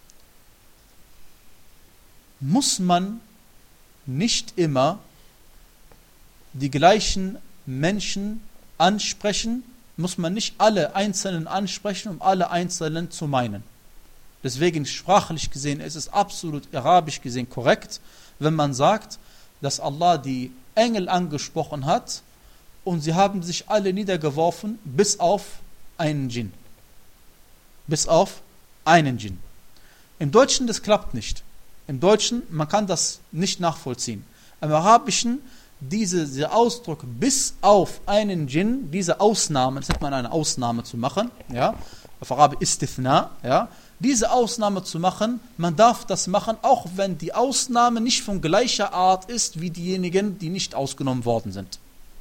Speaker 1: muss man nicht immer die gleichen Menschen ansprechen, muss man nicht alle Einzelnen ansprechen, um alle Einzelnen zu meinen. Deswegen sprachlich gesehen ist es absolut arabisch gesehen korrekt, wenn man sagt, dass Allah die Engel angesprochen hat und sie haben sich alle niedergeworfen, bis auf einen Djinn. Bis auf einen Djinn. Im Deutschen, das klappt nicht. Im Deutschen, man kann das nicht nachvollziehen. Im Arabischen, diese, dieser Ausdruck bis auf einen Djinn, diese Ausnahme, das nennt man eine Ausnahme zu machen, ja, auf Arabisch Istithna, ja, diese Ausnahme zu machen, man darf das machen, auch wenn die Ausnahme nicht von gleicher Art ist, wie diejenigen, die nicht ausgenommen worden sind.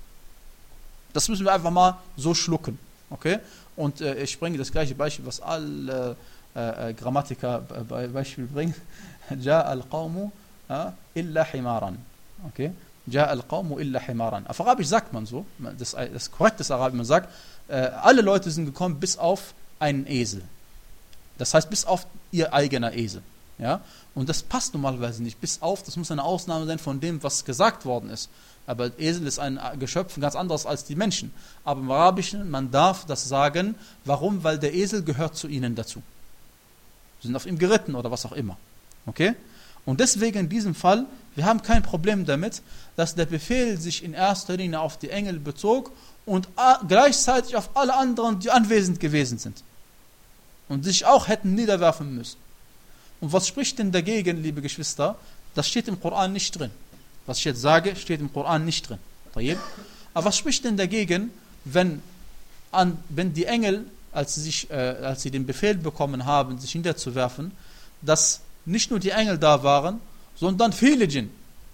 Speaker 1: Das müssen wir einfach mal so schlucken, okay? Und äh, ich bringe das gleiche Beispiel, was alle äh, äh, Grammatiker äh, Beispiel bringen. Ja al-Qawmu illa himaran. Okay? Ja al-Qawmu illa himaran. Auf Arabisch sagt man so, das, das korrekte Arabisch, man sagt, äh, alle Leute sind gekommen bis auf einen Esel. Das heißt, bis auf ihr eigener Esel. Ja? Und das passt normalerweise nicht. Bis auf, das muss eine Ausnahme sein von dem, was gesagt worden ist. Aber Esel ist ein Geschöpf ganz anderes als die Menschen. Aber im Arabischen, man darf das sagen. Warum? Weil der Esel gehört zu ihnen dazu. Sie sind auf ihm geritten oder was auch immer. Okay? Und deswegen in diesem Fall, wir haben kein Problem damit, dass der Befehl sich in erster Linie auf die Engel bezog und gleichzeitig auf alle anderen, die anwesend gewesen sind. Und sich auch hätten niederwerfen müssen. Und was spricht denn dagegen, liebe Geschwister? Das steht im Koran nicht drin. Was ich jetzt sage, steht im Koran nicht drin. Aber was spricht denn dagegen, wenn, an, wenn die Engel, als sie, sich, äh, als sie den Befehl bekommen haben, sich niederzuwerfen, dass nicht nur die Engel da waren, sondern viele Djinn.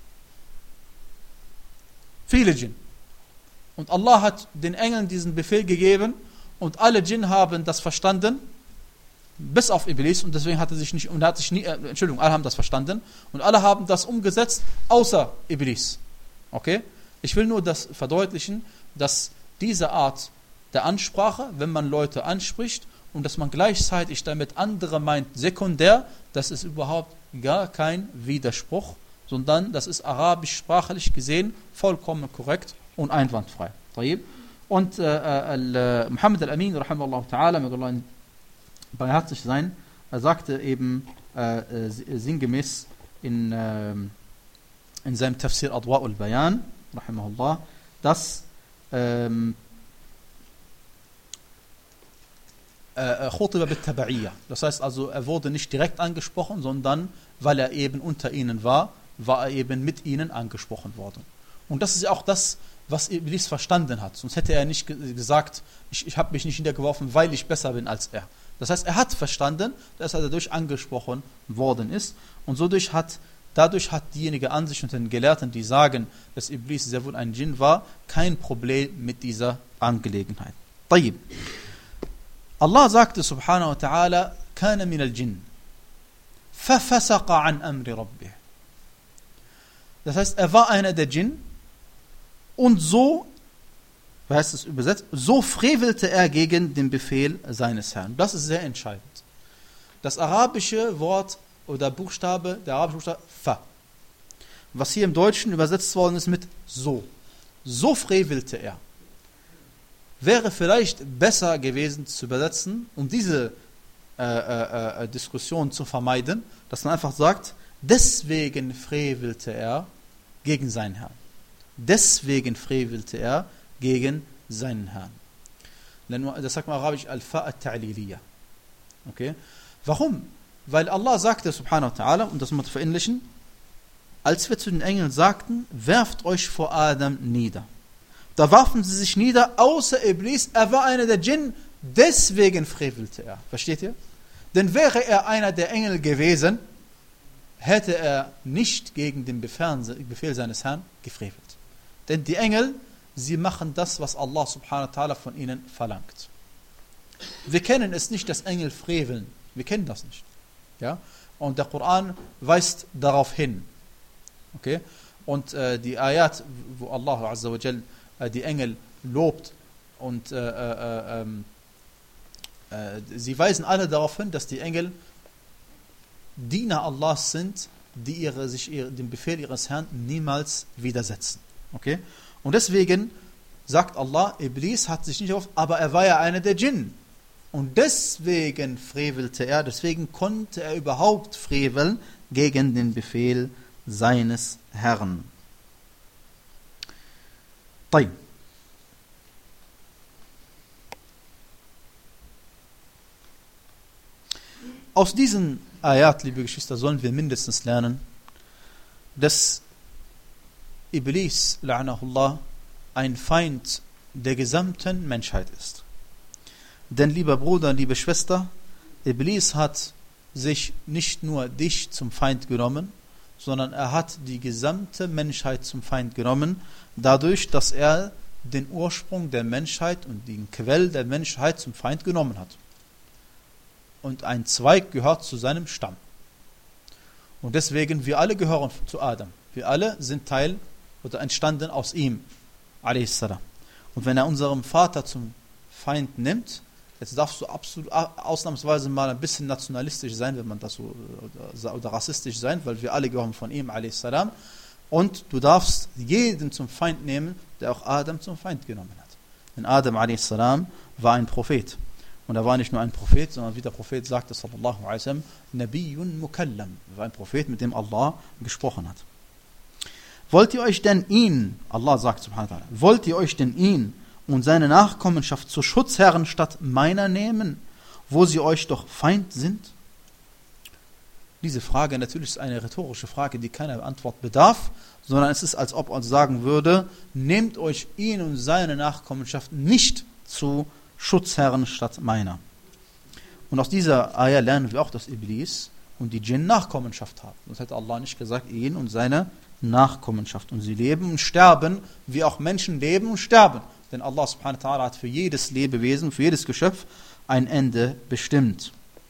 Speaker 1: Viele Djinn. Und Allah hat den Engeln diesen Befehl gegeben und alle Djinn haben das verstanden, bis auf Iblis, und deswegen hat er sich nicht, und er hat sich nie, äh, Entschuldigung, alle haben das verstanden und alle haben das umgesetzt, außer Iblis. Okay? Ich will nur das verdeutlichen, dass diese Art der Ansprache, wenn man Leute anspricht und dass man gleichzeitig damit andere meint, sekundär, das ist überhaupt gar kein Widerspruch, sondern das ist arabisch sprachlich gesehen vollkommen korrekt und einwandfrei. Und äh, äh, Muhammad al-Amin, rahimahullah ta'ala, mit Allah barmherzig sein, er sagte eben äh, äh, sinngemäß in, äh, in seinem Tafsir Adwa' al-Bayan, rahimahullah, dass ähm, Khutiba bit-Taba'iyya. Das heißt also, er wurde nicht direkt angesprochen, sondern weil er eben unter ihnen war, war er eben mit ihnen angesprochen worden. Und das ist ja auch das, was Iblis verstanden hat. Sonst hätte er nicht gesagt, ich, ich habe mich nicht niedergeworfen, weil ich besser bin als er. Das heißt, er hat verstanden, dass er dadurch angesprochen worden ist. Und dadurch hat, dadurch hat diejenige Ansicht unter den Gelehrten, die sagen, dass Iblis sehr wohl ein Djinn war, kein Problem mit dieser Angelegenheit. طيب. Allah sagte subhanahu wa ta'ala, kana min al-Jinn, fafasaqa an amri rabbih. Das heißt, er war einer der Djinn und so, wie heißt es übersetzt, so frevelte er gegen den Befehl seines Herrn. Das ist sehr entscheidend. Das arabische Wort oder Buchstabe, der arabische Buchstabe, fa, was hier im Deutschen übersetzt worden ist mit so. So frevelte er. Wäre vielleicht besser gewesen zu übersetzen, um diese äh, äh, äh, Diskussion zu vermeiden, dass man einfach sagt, deswegen frevelte er gegen seinen Herrn. Deswegen frevelte er gegen seinen Herrn. Das sagt man arabisch al-fa al-ta'liliya. Okay? Warum? Weil Allah sagte subhanahu wa ta'ala, und das muss man verinnerlichen, als wir zu den Engeln sagten, werft euch vor Adam nieder. Da warfen sie sich nieder, außer Iblis, er war einer der Djinn, deswegen frevelte er. Versteht ihr? Denn wäre er einer der Engel gewesen, hätte er nicht gegen den Befehl seines Herrn gefrevelt. Denn die Engel, sie machen das, was Allah subhanahu wa ta'ala von ihnen verlangt. Wir kennen es nicht, dass Engel freveln. Wir kennen das nicht. Ja? Und der Koran weist darauf hin. Okay? Und äh, die Ayat, wo Allah azza wa jal äh, die Engel lobt und äh, äh, äh, äh, sie weisen alle darauf hin, dass die Engel Diener Allahs sind, die ihre, sich ihre, dem Befehl ihres Herrn niemals widersetzen. Okay? Und deswegen sagt Allah, Iblis hat sich nicht auf, aber er war ja einer der Djinn. Und deswegen frevelte er, deswegen konnte er überhaupt freveln gegen den Befehl seines Herrn. طيب. Aus diesen Ayat, liebe Geschwister, sollen wir mindestens lernen, dass Iblis, la'anahullah, ein Feind der gesamten Menschheit ist. Denn, lieber Bruder, liebe Schwester, Iblis hat sich nicht nur dich zum Feind genommen, sondern er hat die gesamte Menschheit zum Feind genommen, dadurch, dass er den Ursprung der Menschheit und den Quell der Menschheit zum Feind genommen hat. Und ein Zweig gehört zu seinem Stamm. Und deswegen, wir alle gehören zu Adam. Wir alle sind Teil oder entstanden aus ihm, a s. Und wenn er unserem Vater zum Feind nimmt, jetzt darfst du absolut ausnahmsweise mal ein bisschen nationalistisch sein, wenn man das so, oder, oder rassistisch sein, weil wir alle gehören von ihm, a s. Und du darfst jeden zum Feind nehmen, der auch Adam zum Feind genommen hat. Denn Adam a s. war ein Prophet. Und er war nicht nur ein Prophet, sondern wie der Prophet sagte, sallallahu alaihi wasallam, Nabiyyun Mukallam. Er war ein Prophet, mit dem Allah gesprochen hat. Wollt ihr euch denn ihn, Allah sagt subhanahu wa ta'ala, wollt ihr euch denn ihn und seine Nachkommenschaft zur Schutzherren statt meiner nehmen, wo sie euch doch Feind sind? Diese Frage natürlich ist eine rhetorische Frage, die keiner Antwort bedarf, sondern es ist, als ob er sagen würde, nehmt euch ihn und seine Nachkommenschaft nicht zu Schutzherren statt meiner. Und aus dieser Ayah lernen wir auch, dass Iblis und die Djinn Nachkommenschaft haben. Sonst hätte Allah nicht gesagt, ihn und seine Nachkommenschaft. Und sie leben und sterben, wie auch Menschen leben und sterben. Denn Allah subhanahu wa ta'ala hat für jedes Lebewesen, für jedes Geschöpf ein Ende bestimmt.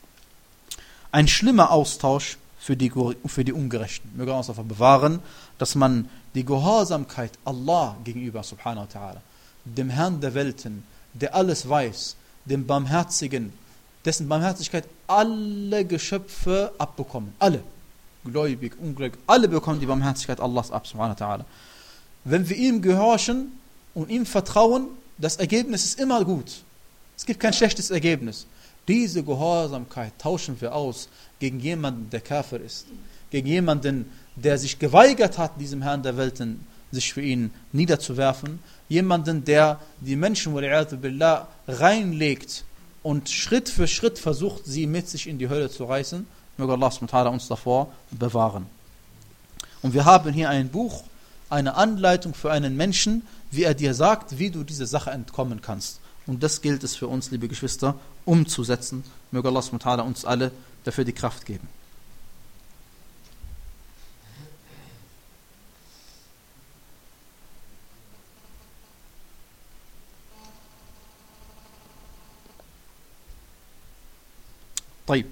Speaker 1: Ein schlimmer Austausch für die, für die Ungerechten. Möge uns davor bewahren, dass man die Gehorsamkeit Allah gegenüber subhanahu wa ta'ala, dem Herrn der Welten, der alles weiß, dem Barmherzigen, dessen Barmherzigkeit alle Geschöpfe abbekommen. Alle. Gläubig, ungläubig, alle bekommen die Barmherzigkeit Allahs ab, subhanahu wa ta'ala. Wenn wir ihm gehorchen und ihm vertrauen, das Ergebnis ist immer gut. Es gibt kein schlechtes Ergebnis. Diese Gehorsamkeit tauschen wir aus gegen jemanden, der Kafir ist. Gegen jemanden, der sich geweigert hat, diesem Herrn der Welten sich für ihn niederzuwerfen. Jemanden, der die Menschen billah, reinlegt und Schritt für Schritt versucht, sie mit sich in die Hölle zu reißen. Möge Allah subhanahu wa ta'ala uns davor bewahren. Und wir haben hier ein Buch, eine Anleitung für einen Menschen, wie er dir sagt, wie du diese Sache entkommen kannst. Und das gilt es für uns, liebe Geschwister, umzusetzen. Möge Allah subhanahu wa ta'ala uns alle dafür die Kraft geben. طيب.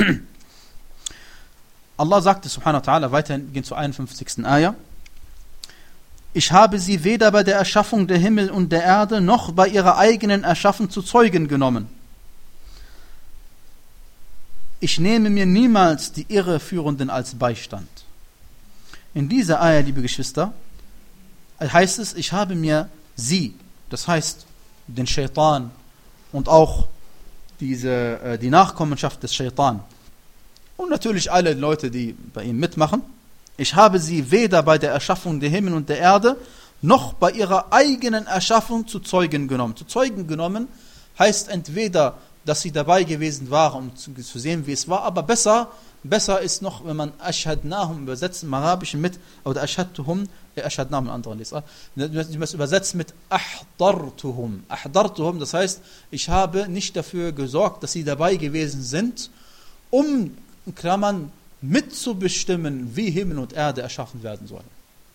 Speaker 1: Allah sagte subhanahu wa ta'ala, weiterhin gehen zur einundfünfzigsten Ayah. Ich habe sie weder bei der Erschaffung der Himmel und der Erde noch bei ihrer eigenen Erschaffen zu Zeugen genommen. Ich nehme mir niemals die Irreführenden als Beistand. In dieser Ayah, liebe Geschwister, heißt es, ich habe mir sie, das heißt den Shaitan und auch diese, die Nachkommenschaft des Shaitan und natürlich alle Leute, die bei ihm mitmachen, ich habe sie weder bei der Erschaffung der Himmel und der Erde noch bei ihrer eigenen Erschaffung zu Zeugen genommen. Zu Zeugen genommen heißt entweder, dass sie dabei gewesen waren, um zu, zu sehen, wie es war, aber besser, besser ist noch, wenn man Ashhadnahum übersetzt im Arabischen mit, oder Ashhadtuhum, ja, Ashhadnahum in anderen Leser, wenn man es übersetzt mit Ahdartuhum. Ahdartuhum, das heißt, ich habe nicht dafür gesorgt, dass sie dabei gewesen sind, um, in Klammern, mitzubestimmen, wie Himmel und Erde erschaffen werden sollen.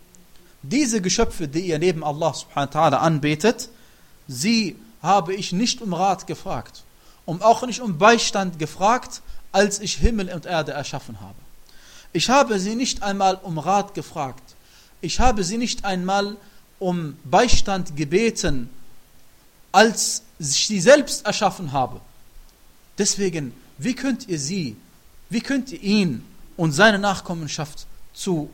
Speaker 1: Diese Geschöpfe, die ihr neben Allah subhanahu wa ta'ala anbetet, sie habe ich nicht um Rat gefragt, und auch nicht um Beistand gefragt, als ich Himmel und Erde erschaffen habe. Ich habe sie nicht einmal um Rat gefragt. Ich habe sie nicht einmal um Beistand gebeten, als ich sie selbst erschaffen habe. Deswegen, wie könnt ihr sie, wie könnt ihr ihn und seine Nachkommenschaft zu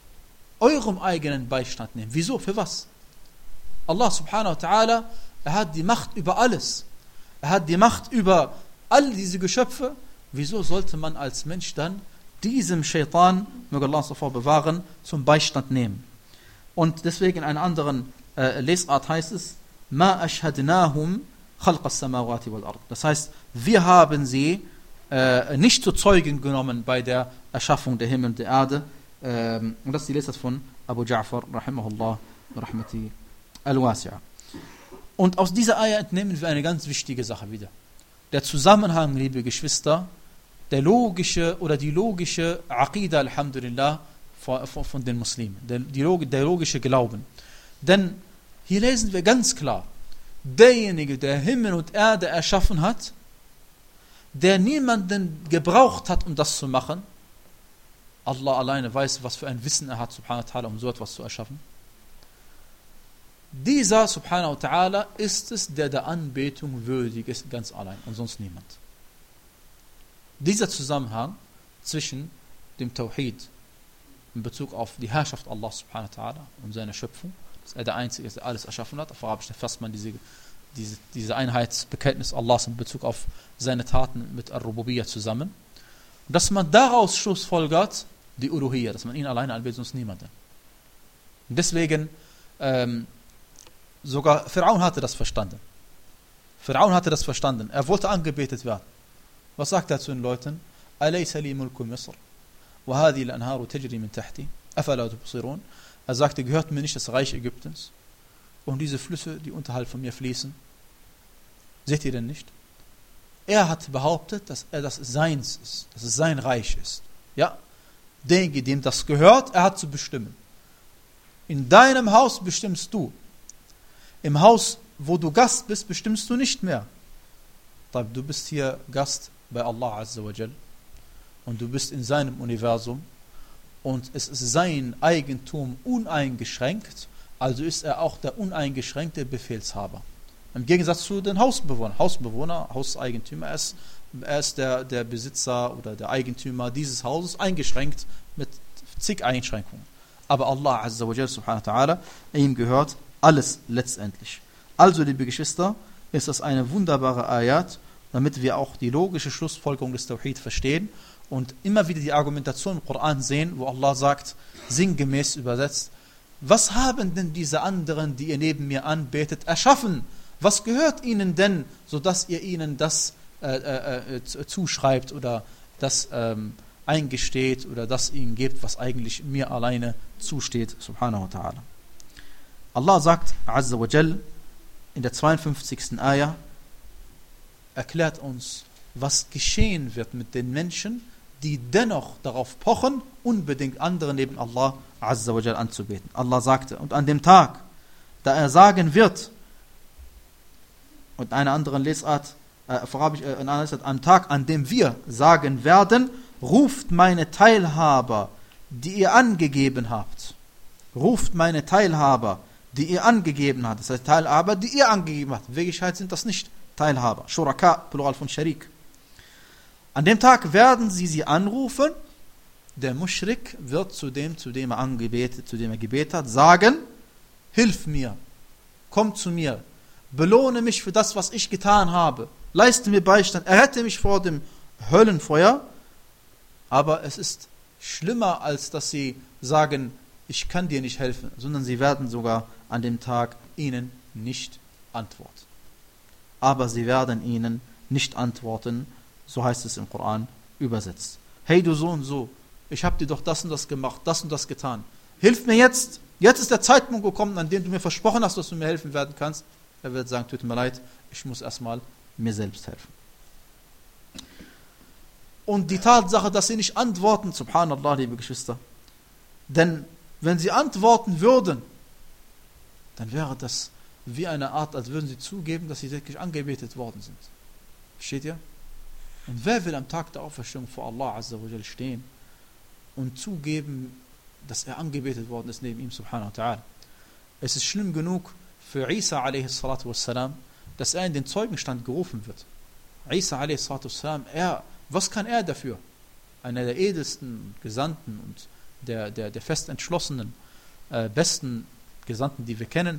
Speaker 1: eurem eigenen Beistand nehmen? Wieso? Für was? Allah subhanahu wa ta'ala, er hat die Macht über alles. Er hat die Macht über all diese Geschöpfe. Wieso sollte man als Mensch dann diesem Shaitan, möge Allah uns davor bewahren, zum Beistand nehmen? Und deswegen in einer anderen äh, Lesart heißt es, Ma ashhadnahum khalqas samawati wal ard. Das heißt, wir haben sie äh, nicht zu Zeugen genommen bei der Erschaffung der Himmel und der Erde. Ähm, und das ist die Lesart von Abu Ja'far, rahimahullah, rahmati al-wasi'a. Und aus dieser Ayah entnehmen wir eine ganz wichtige Sache wieder. Der Zusammenhang, liebe Geschwister, der logische oder die logische Aqida, alhamdulillah, von, von, von den Muslimen, der, die, der logische Glauben. Denn hier lesen wir ganz klar, derjenige, der Himmel und Erde erschaffen hat, der niemanden gebraucht hat, um das zu machen, Allah alleine weiß, was für ein Wissen er hat, subhanahu wa ta'ala, um so etwas zu erschaffen. Dieser, subhanahu wa ta'ala, ist es, der der Anbetung würdig ist, ganz allein und sonst niemand. Dieser Zusammenhang zwischen dem Tawhid in Bezug auf die Herrschaft Allah subhanahu wa ta'ala und seine Schöpfung, dass er der Einzige ist, der alles erschaffen hat, auf Arabisch fasst man diese, diese, diese Einheitsbekenntnis Allahs in Bezug auf seine Taten mit Ar-Rububiyyah zusammen. Und dass man daraus schlussfolgert, die Uluhiyyah, dass man ihn alleine anbetet, sonst niemanden. Und deswegen ähm, sogar Pharaon hatte das verstanden. Pharaon hatte das verstanden. Er wollte angebetet werden. Was sagt er zu den Leuten? Alaysa li mulku Misr wa hadhihi al-anharu tajri min tahti afala tubsirun? Er sagte, gehört mir nicht das Reich Ägyptens und diese Flüsse, die unterhalb von mir fließen? Seht ihr denn nicht? Er hat behauptet, dass er das Seins ist, dass es sein Reich ist. Ja, derjenige, dem das gehört, er hat zu bestimmen. In deinem Haus bestimmst du. Im Haus, wo du Gast bist, bestimmst du nicht mehr. Du bist hier Gast bei Allah Azza wa Jal und du bist in seinem Universum und es ist sein Eigentum uneingeschränkt, also ist er auch der uneingeschränkte Befehlshaber. Im Gegensatz zu den Hausbewohnern. Hausbewohner, Hauseigentümer, er ist, er ist der, der Besitzer oder der Eigentümer dieses Hauses, eingeschränkt mit zig Einschränkungen. Aber Allah Azza wa Jal subhanahu wa ta'ala, ihm gehört alles letztendlich. Also, liebe Geschwister, ist das eine wunderbare Ayat, damit wir auch die logische Schlussfolgerung des Tawhid verstehen und immer wieder die Argumentation im Koran sehen, wo Allah sagt, sinngemäß übersetzt, was haben denn diese anderen, die ihr neben mir anbetet, erschaffen? Was gehört ihnen denn, sodass ihr ihnen das äh, äh, zuschreibt oder das ähm, eingesteht oder das ihnen gebt, was eigentlich mir alleine zusteht, subhanahu wa ta'ala. Allah sagt, Azza wa Jal, in der zweiundfünfzigsten Ayah, erklärt uns, was geschehen wird mit den Menschen, die dennoch darauf pochen, unbedingt andere neben Allah Azza wa Jal anzubeten. Allah sagte, und an dem Tag, da er sagen wird, und in einer anderen Lesart, äh, auf Arabisch, äh, in anderer Zeit, am Tag, an dem wir sagen werden, ruft meine Teilhaber, die ihr angegeben habt. Ruft meine Teilhaber, die ihr angegeben habt. Das heißt, Teilhaber, die ihr angegeben habt. In Wirklichkeit sind das nicht Teilhaber. Shuraka, Plural von Sharik. An dem Tag werden sie sie anrufen. Der Muschrik wird zu dem, zu dem er angebetet, zu dem er gebetet hat, sagen, hilf mir, komm zu mir, belohne mich für das, was ich getan habe, leiste mir Beistand, errette mich vor dem Höllenfeuer. Aber es ist schlimmer, als dass sie sagen, ich kann dir nicht helfen, sondern sie werden sogar an dem Tag ihnen nicht antworten. Aber sie werden ihnen nicht antworten, so heißt es im Koran übersetzt. Hey du so und so, ich habe dir doch das und das gemacht, das und das getan. Hilf mir jetzt, jetzt ist der Zeitpunkt gekommen, an dem du mir versprochen hast, dass du mir helfen werden kannst. Er wird sagen, tut mir leid, ich muss erstmal mir selbst helfen. Und die Tatsache, dass sie nicht antworten, subhanallah, liebe Geschwister, denn wenn sie antworten würden, dann wäre das wie eine Art, als würden sie zugeben, dass sie wirklich angebetet worden sind. Versteht ihr? Und wer will am Tag der Auferstehung vor Allah Azza wa Jal stehen und zugeben, dass er angebetet worden ist neben ihm, subhanahu wa ta'ala? Es ist schlimm genug für Isa alaihi salatu wassalam, dass er in den Zeugenstand gerufen wird. Isa alaihi salatu wassalam, er, was kann er dafür? Einer der edelsten Gesandten und der, der, der fest entschlossenen, äh, besten Gesandten, die wir kennen.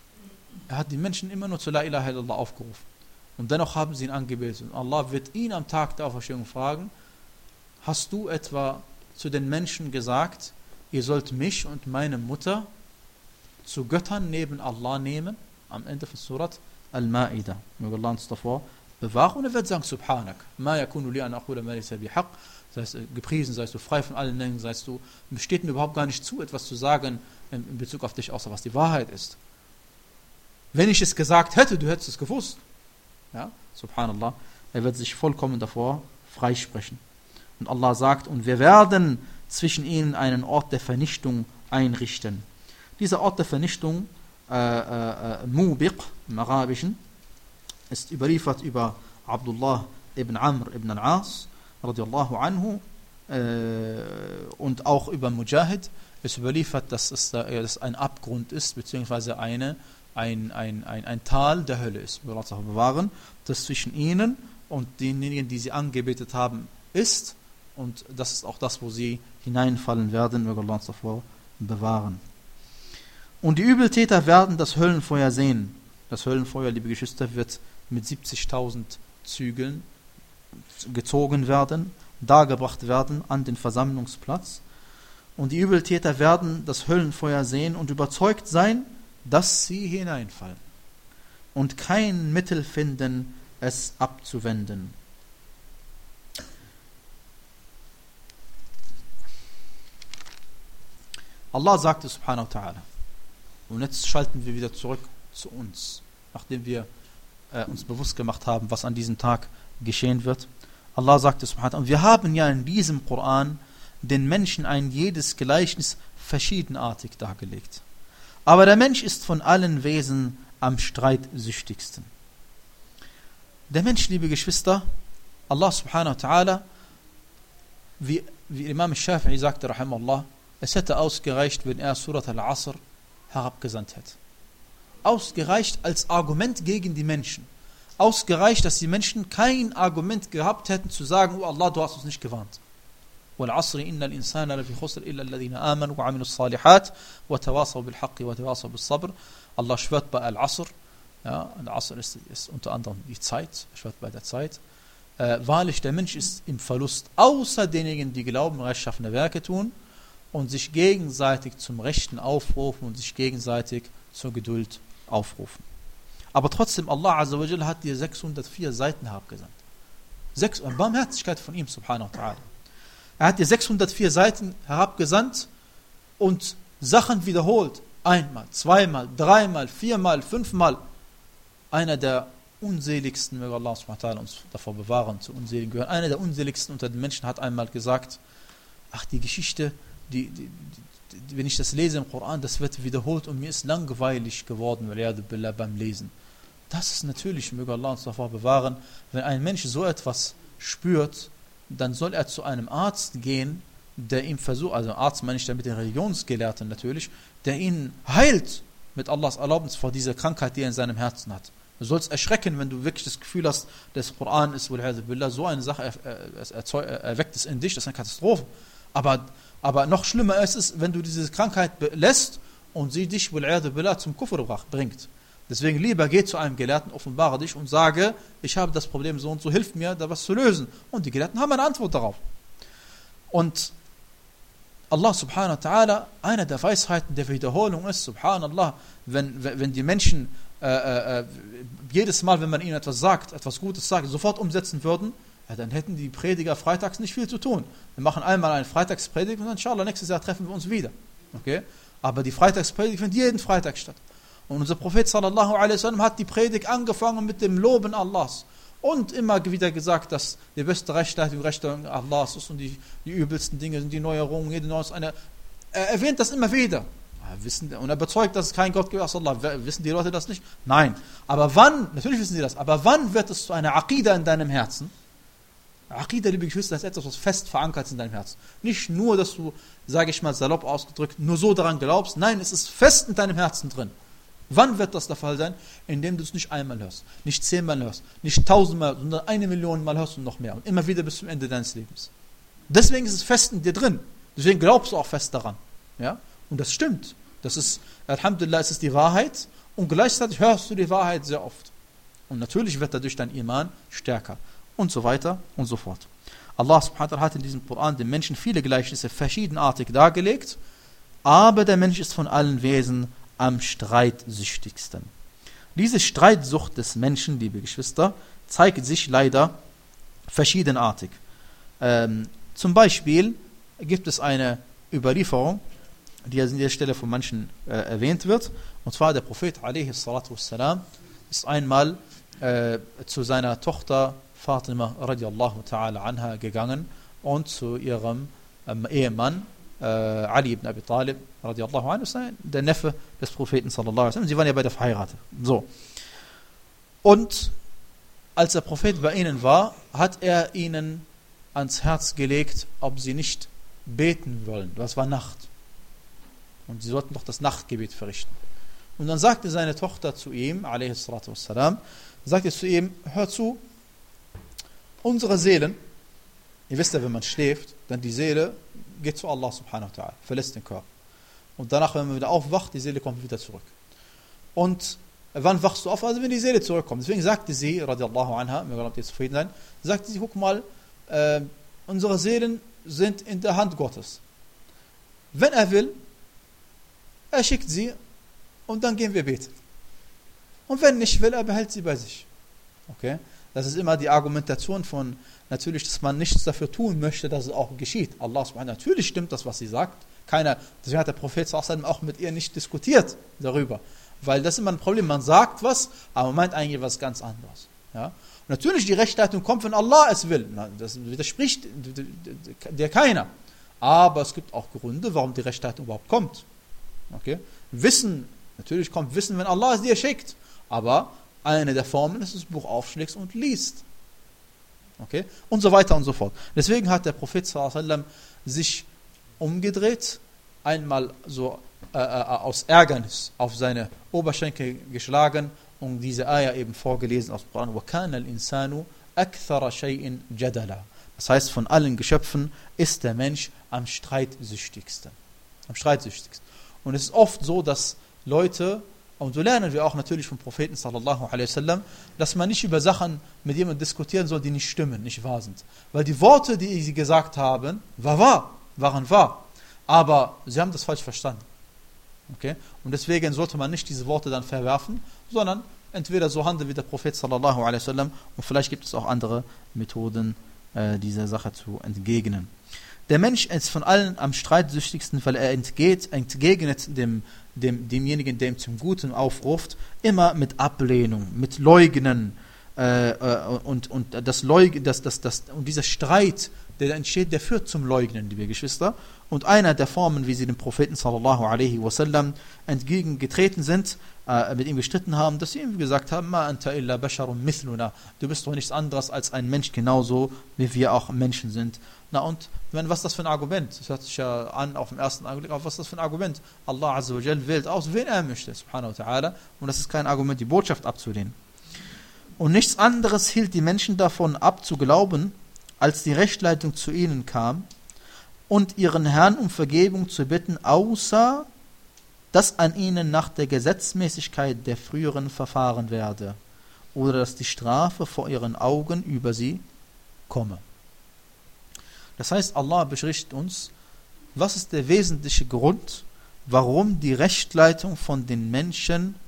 Speaker 1: Er hat die Menschen immer nur zu La ilaha illallah aufgerufen. Und dennoch haben sie ihn angebetet. Und Allah wird ihn am Tag der Auferstehung fragen, hast du etwa zu den Menschen gesagt, ihr sollt mich und meine Mutter zu Göttern neben Allah nehmen? Am Ende von Surat Al-Ma'idah. Möge Allah uns davor bewahren. Und er wird sagen, Subhanak, ma yakunu li an aqula ma laysa bihaq. Das heißt, gepriesen seist du, frei von allen Dingen seist du. Es steht mir überhaupt gar nicht zu, etwas zu sagen in Bezug auf dich, außer was die Wahrheit ist. Wenn ich es gesagt hätte, du hättest es gewusst. Ja, subhanallah. Er wird sich vollkommen davor freisprechen. Und Allah sagt, und wir werden zwischen ihnen einen Ort der Vernichtung einrichten. Dieser Ort der Vernichtung, äh, äh, Mubiq im Arabischen, ist überliefert über Abdullah ibn Amr ibn al-As, radiallahu anhu, äh, und auch über Mujahid. Es überliefert, dass es äh, dass ein Abgrund ist, beziehungsweise eine Ein, ein, ein, ein Tal der Hölle ist, wir Allah bewahren, das zwischen ihnen und denjenigen, die sie angebetet haben, ist, und das ist auch das, wo sie hineinfallen werden, wir Allah davor bewahren. Und die Übeltäter werden das Höllenfeuer sehen. Das Höllenfeuer, liebe Geschwister, wird mit siebzigtausend Zügeln gezogen werden, dargebracht werden an den Versammlungsplatz. Und die Übeltäter werden das Höllenfeuer sehen und überzeugt sein, dass sie hineinfallen und kein Mittel finden, es abzuwenden. Allah sagte subhanahu wa ta'ala, und jetzt schalten wir wieder zurück zu uns, nachdem wir äh, uns bewusst gemacht haben, was an diesem Tag geschehen wird. Allah sagte subhanahu wa ta'ala, und wir haben ja in diesem Koran den Menschen ein jedes Gleichnis verschiedenartig dargelegt. Aber der Mensch ist von allen Wesen am streitsüchtigsten. Der Mensch, liebe Geschwister, Allah subhanahu wa ta'ala, wie, wie Imam Shafi'i sagte, rahimahullah, es hätte ausgereicht, wenn er Surat al-Asr herabgesandt hätte. Ausgereicht als Argument gegen die Menschen. Ausgereicht, dass die Menschen kein Argument gehabt hätten, zu sagen, oh Allah, du hast uns nicht gewarnt. والعصر إن الإنسان لفي خسر إلا الذين آمنوا وعملوا الصالحات وتواصوا بالحق وتواصوا بالصبر. Allah schwört bei Al-Asr, ja, Al-Asr ist, ist unter anderem die Zeit, er schwört bei der Zeit. Äh, wahrlich, der Mensch ist im Verlust, außer denjenigen, die glauben, rechtschaffene Werke tun und sich gegenseitig zum Rechten aufrufen und sich gegenseitig zur Geduld aufrufen. Aber trotzdem, Allah Azza wa Jalla hat dir sechshundertvier Seiten herabgesandt. Sechs, Barmherzigkeit von ihm, subhanahu wa ta'ala. Er hat dir sechshundertvier Seiten herabgesandt und Sachen wiederholt. Einmal, zweimal, dreimal, viermal, fünfmal. Einer der unseligsten, möge Allah subhanahu wa ta'ala uns davor bewahren, zu unseligen gehören. Einer der unseligsten unter den Menschen hat einmal gesagt, ach, die Geschichte, die, die, die, wenn ich das lese im Koran, das wird wiederholt und mir ist langweilig geworden, beim Lesen. Das ist natürlich, möge Allah uns davor bewahren, wenn ein Mensch so etwas spürt, dann soll er zu einem Arzt gehen, der ihm versucht, also Arzt meine ich damit den Religionsgelehrten natürlich, der ihn heilt mit Allahs Erlaubnis vor dieser Krankheit, die er in seinem Herzen hat. Du sollst erschrecken, wenn du wirklich das Gefühl hast, das Koran ist, so eine Sache erweckt es in dich, das ist eine Katastrophe. Aber, aber noch schlimmer ist es, wenn du diese Krankheit lässt und sie dich zum Kufr bringt. Deswegen lieber geh zu einem Gelehrten, offenbare dich und sage, ich habe das Problem so und so, hilf mir, da was zu lösen. Und die Gelehrten haben eine Antwort darauf. Und Allah subhanahu wa ta'ala, eine der Weisheiten der Wiederholung ist, subhanallah, wenn, wenn die Menschen äh, äh, jedes Mal, wenn man ihnen etwas sagt, etwas Gutes sagt, sofort umsetzen würden, ja, dann hätten die Prediger freitags nicht viel zu tun. Wir machen einmal eine Freitagspredigt und dann, inshallah, nächstes Jahr treffen wir uns wieder. Okay? Aber die Freitagspredigt findet jeden Freitag statt. Und unser Prophet sallallahu alaihi wasallam hat die Predigt angefangen mit dem Loben Allahs und immer wieder gesagt, dass die beste Rechtsleitung Rechtsleitung Allahs ist und die, die übelsten Dinge sind die Neuerungen, jede Neues eine. Er erwähnt das immer wieder. Wissen, und er bezeugt, dass es keinen Gott gibt außer Allah. Wissen die Leute das nicht? Nein. Aber wann, natürlich wissen sie das, aber wann wird es zu einer Aqidah in deinem Herzen? Aqidah, liebe Geschwister, ist etwas, was fest verankert ist in deinem Herzen. Nicht nur, dass du, sage ich mal salopp ausgedrückt, nur so daran glaubst. Nein, es ist fest in deinem Herzen drin. Wann wird das der Fall sein? Indem du es nicht einmal hörst, nicht zehnmal hörst, nicht tausendmal, sondern eine Million Mal hörst und noch mehr. Und immer wieder bis zum Ende deines Lebens. Deswegen ist es fest in dir drin. Deswegen glaubst du auch fest daran. Ja? Und das stimmt. Das ist, Alhamdulillah, es ist die Wahrheit. Und gleichzeitig hörst du die Wahrheit sehr oft. Und natürlich wird dadurch dein Iman stärker. Und so weiter und so fort. Allah subhanahu wa ta'ala hat in diesem Koran den Menschen viele Gleichnisse verschiedenartig dargelegt. Aber der Mensch ist von allen Wesen am streitsüchtigsten. Diese Streitsucht des Menschen, liebe Geschwister, zeigt sich leider verschiedenartig. Ähm, zum Beispiel gibt es eine Überlieferung, die an der Stelle von manchen äh, erwähnt wird, und zwar der Prophet alaihi salatu wassalam ist einmal äh, zu seiner Tochter Fatima radiallahu ta'ala anha gegangen und zu ihrem ähm, Ehemann Ali ibn Abi Talib radiallahu anhu, der Neffe des Propheten sallallahu alaihi wasallam. Sie waren ja beide verheiratet. So. Und als der Prophet bei ihnen war, hat er ihnen ans Herz gelegt, ob sie nicht beten wollen. Das war Nacht. Und sie sollten doch das Nachtgebet verrichten. Und dann sagte seine Tochter zu ihm, alaihi salatu wassalam, sagte zu ihm, hör zu, unsere Seelen, ihr wisst ja, wenn man schläft, dann die Seele geht zu Allah subhanahu wa ta'ala, verlässt den Körper. Und danach, wenn man wieder aufwacht, die Seele kommt wieder zurück. Und wann wachst du auf? Also wenn die Seele zurückkommt. Deswegen sagte sie, radiallahu anha, mir glaubt ihr zufrieden sein, sagte sie, guck mal, äh, unsere Seelen sind in der Hand Gottes. Wenn er will, er schickt sie und dann gehen wir beten. Und wenn nicht will, er behält sie bei sich. Okay? Das ist immer die Argumentation von, natürlich, dass man nichts dafür tun möchte, dass es auch geschieht. Allah subhanahu, natürlich stimmt das, was sie sagt. Keiner, deswegen hat der Prophet auch mit ihr nicht diskutiert darüber. Weil das ist immer ein Problem. Man sagt was, aber man meint eigentlich was ganz anderes. Ja? Und natürlich, die Rechtsleitung kommt, wenn Allah es will. Das widerspricht dir keiner. Aber es gibt auch Gründe, warum die Rechtsleitung überhaupt kommt. Okay? Wissen, natürlich kommt Wissen, wenn Allah es dir schickt. Aber eine der Formen ist, dass du das Buch aufschlägst und liest. Okay? Und so weiter und so fort. Deswegen hat der Prophet sallallahu alaihi wasallam sich umgedreht, einmal so äh, aus Ärgernis auf seine Oberschenkel geschlagen und diese Ayah eben vorgelesen aus dem Koran. وَكَانَ الْإِنسَانُ أَكْثَرَ شَيْءٍ جَدَلًا. Das heißt, von allen Geschöpfen ist der Mensch am streitsüchtigsten. Am streitsüchtigsten. Und es ist oft so, dass Leute, und so lernen wir auch natürlich vom Propheten sallallahu alaihi wasallam, dass man nicht über Sachen mit jemandem diskutieren soll, die nicht stimmen, nicht wahr sind. Weil die Worte, die sie gesagt haben, war wahr, waren wahr. Aber sie haben das falsch verstanden. Okay? Und deswegen sollte man nicht diese Worte dann verwerfen, sondern entweder so handeln wie der Prophet sallallahu alaihi wasallam, und vielleicht gibt es auch andere Methoden, äh, dieser Sache zu entgegnen. Der Mensch ist von allen am streitsüchtigsten, weil er entgeht, entgegnet dem, dem, demjenigen, der ihm zum Guten aufruft, immer mit Ablehnung, mit Leugnen, äh, und, und, das Leug, das, das, das, und dieser Streit, der entsteht, der führt zum Leugnen, liebe Geschwister. Und einer der Formen, wie sie dem Propheten sallallahu alaihi wasallam entgegengetreten sind, äh, mit ihm gestritten haben, dass sie ihm gesagt haben, Ma anta illa basharun mithluna, du bist doch nichts anderes als ein Mensch, genauso wie wir auch Menschen sind. Na und, wenn, was ist das für ein Argument? Das hört sich ja an auf den ersten Augenblick, aber was ist das für ein Argument? Allah azza wa jal wählt aus, wen er möchte, subhanahu wa ta'ala, und das ist kein Argument, die Botschaft abzulehnen. Und nichts anderes hielt die Menschen davon ab, zu glauben, als die Rechtleitung zu ihnen kam, und ihren Herrn um Vergebung zu bitten, außer dass an ihnen nach der Gesetzmäßigkeit der früheren verfahren werde oder dass die Strafe vor ihren Augen über sie komme. Das heißt, Allah beschrift uns, was ist der wesentliche Grund, warum die Rechtleitung von den Menschen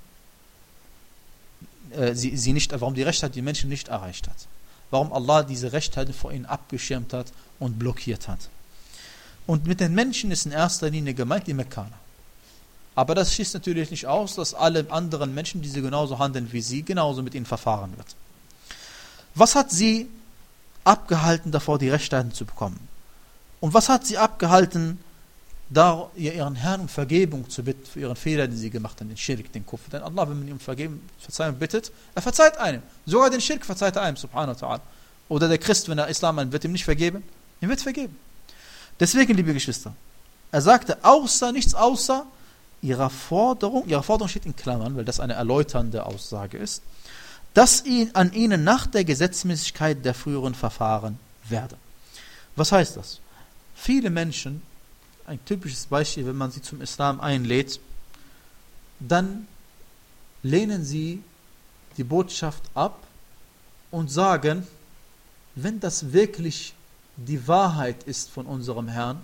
Speaker 1: äh, sie, sie nicht, warum die Rechtleitung die Menschen nicht erreicht hat. Warum Allah diese Rechtleitung vor ihnen abgeschirmt hat und blockiert hat. Und mit den Menschen ist in erster Linie gemeint die Mekkaner. Aber das schließt natürlich nicht aus, dass alle anderen Menschen, die sie genauso handeln wie sie, genauso mit ihnen verfahren wird. Was hat sie abgehalten, davor die Rechtleitung zu bekommen? Und was hat sie abgehalten, da ihren Herrn um Vergebung zu bitten für ihren Fehler, den sie gemacht haben, den Schirk, den Kufr? Denn Allah, wenn man ihm um Vergebung, Verzeihung bittet, er verzeiht einem. Sogar den Schirk verzeiht er einem, subhanahu wa ta'ala. Oder der Christ, wenn er Islam an, wird ihm nicht vergeben? Ihm wird vergeben. Deswegen, liebe Geschwister, er sagte, außer, nichts außer ihrer Forderung, ihre Forderung steht in Klammern, weil das eine erläuternde Aussage ist, dass ihn, an ihnen nach der Gesetzmäßigkeit der früheren Verfahren werde. Was heißt das? Viele Menschen, ein typisches Beispiel, wenn man sie zum Islam einlädt, dann lehnen sie die Botschaft ab und sagen, wenn das wirklich die Wahrheit ist von unserem Herrn,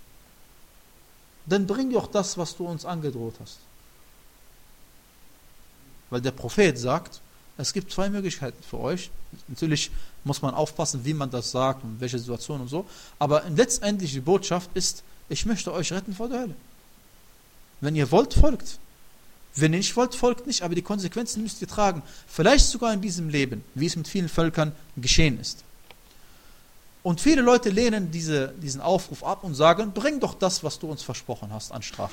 Speaker 1: dann bring doch das, was du uns angedroht hast. Weil der Prophet sagt, es gibt zwei Möglichkeiten für euch. Natürlich muss man aufpassen, wie man das sagt und welche Situation und so. Aber letztendlich die Botschaft ist, ich möchte euch retten vor der Hölle. Wenn ihr wollt, folgt. Wenn ihr nicht wollt, folgt nicht. Aber die Konsequenzen müsst ihr tragen. Vielleicht sogar in diesem Leben, wie es mit vielen Völkern geschehen ist. Und viele Leute lehnen diese, diesen Aufruf ab und sagen, bring doch das, was du uns versprochen hast, an Strafe.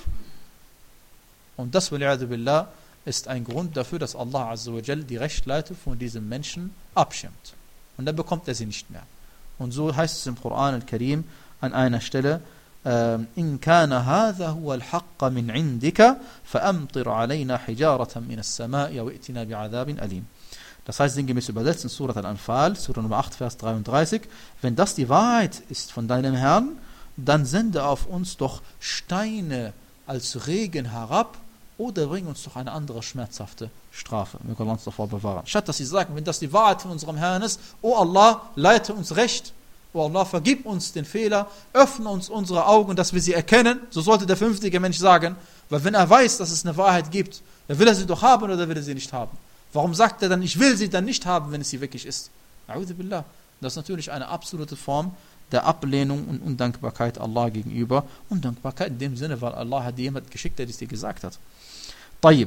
Speaker 1: Und das, wali'adu billah, ist ein Grund dafür, dass Allah azza wa jal die Rechtleitung von diesem Menschen abschirmt. Und dann bekommt er sie nicht mehr. Und so heißt es im Koran al-Karim an einer Stelle, in kana hadha huwa al-haqqa min indika, fa'amtir alayna hijaratan min as-sama'i wa i'tina bi'adhabin alim. Das heißt, sinngemäß übersetzt in Surat al-Anfal, Surah Nummer acht, Vers dreiunddreißig, wenn das die Wahrheit ist von deinem Herrn, dann sende auf uns doch Steine als Regen herab oder bring uns doch eine andere schmerzhafte Strafe. Wir können uns davor bewahren. Statt dass sie sagen, wenn das die Wahrheit von unserem Herrn ist, O Allah, leite uns recht, O Allah, vergib uns den Fehler, öffne uns unsere Augen, dass wir sie erkennen, so sollte der vernünftige Mensch sagen, weil wenn er weiß, dass es eine Wahrheit gibt, dann will er sie doch haben oder will er sie nicht haben. Warum sagt er dann, ich will sie dann nicht haben, wenn es sie wirklich ist? A'udhu billah. Das ist natürlich eine absolute Form der Ablehnung und Undankbarkeit Allah gegenüber. Undankbarkeit in dem Sinne, weil Allah hat jemand geschickt, der dies dir gesagt hat. Tayyib.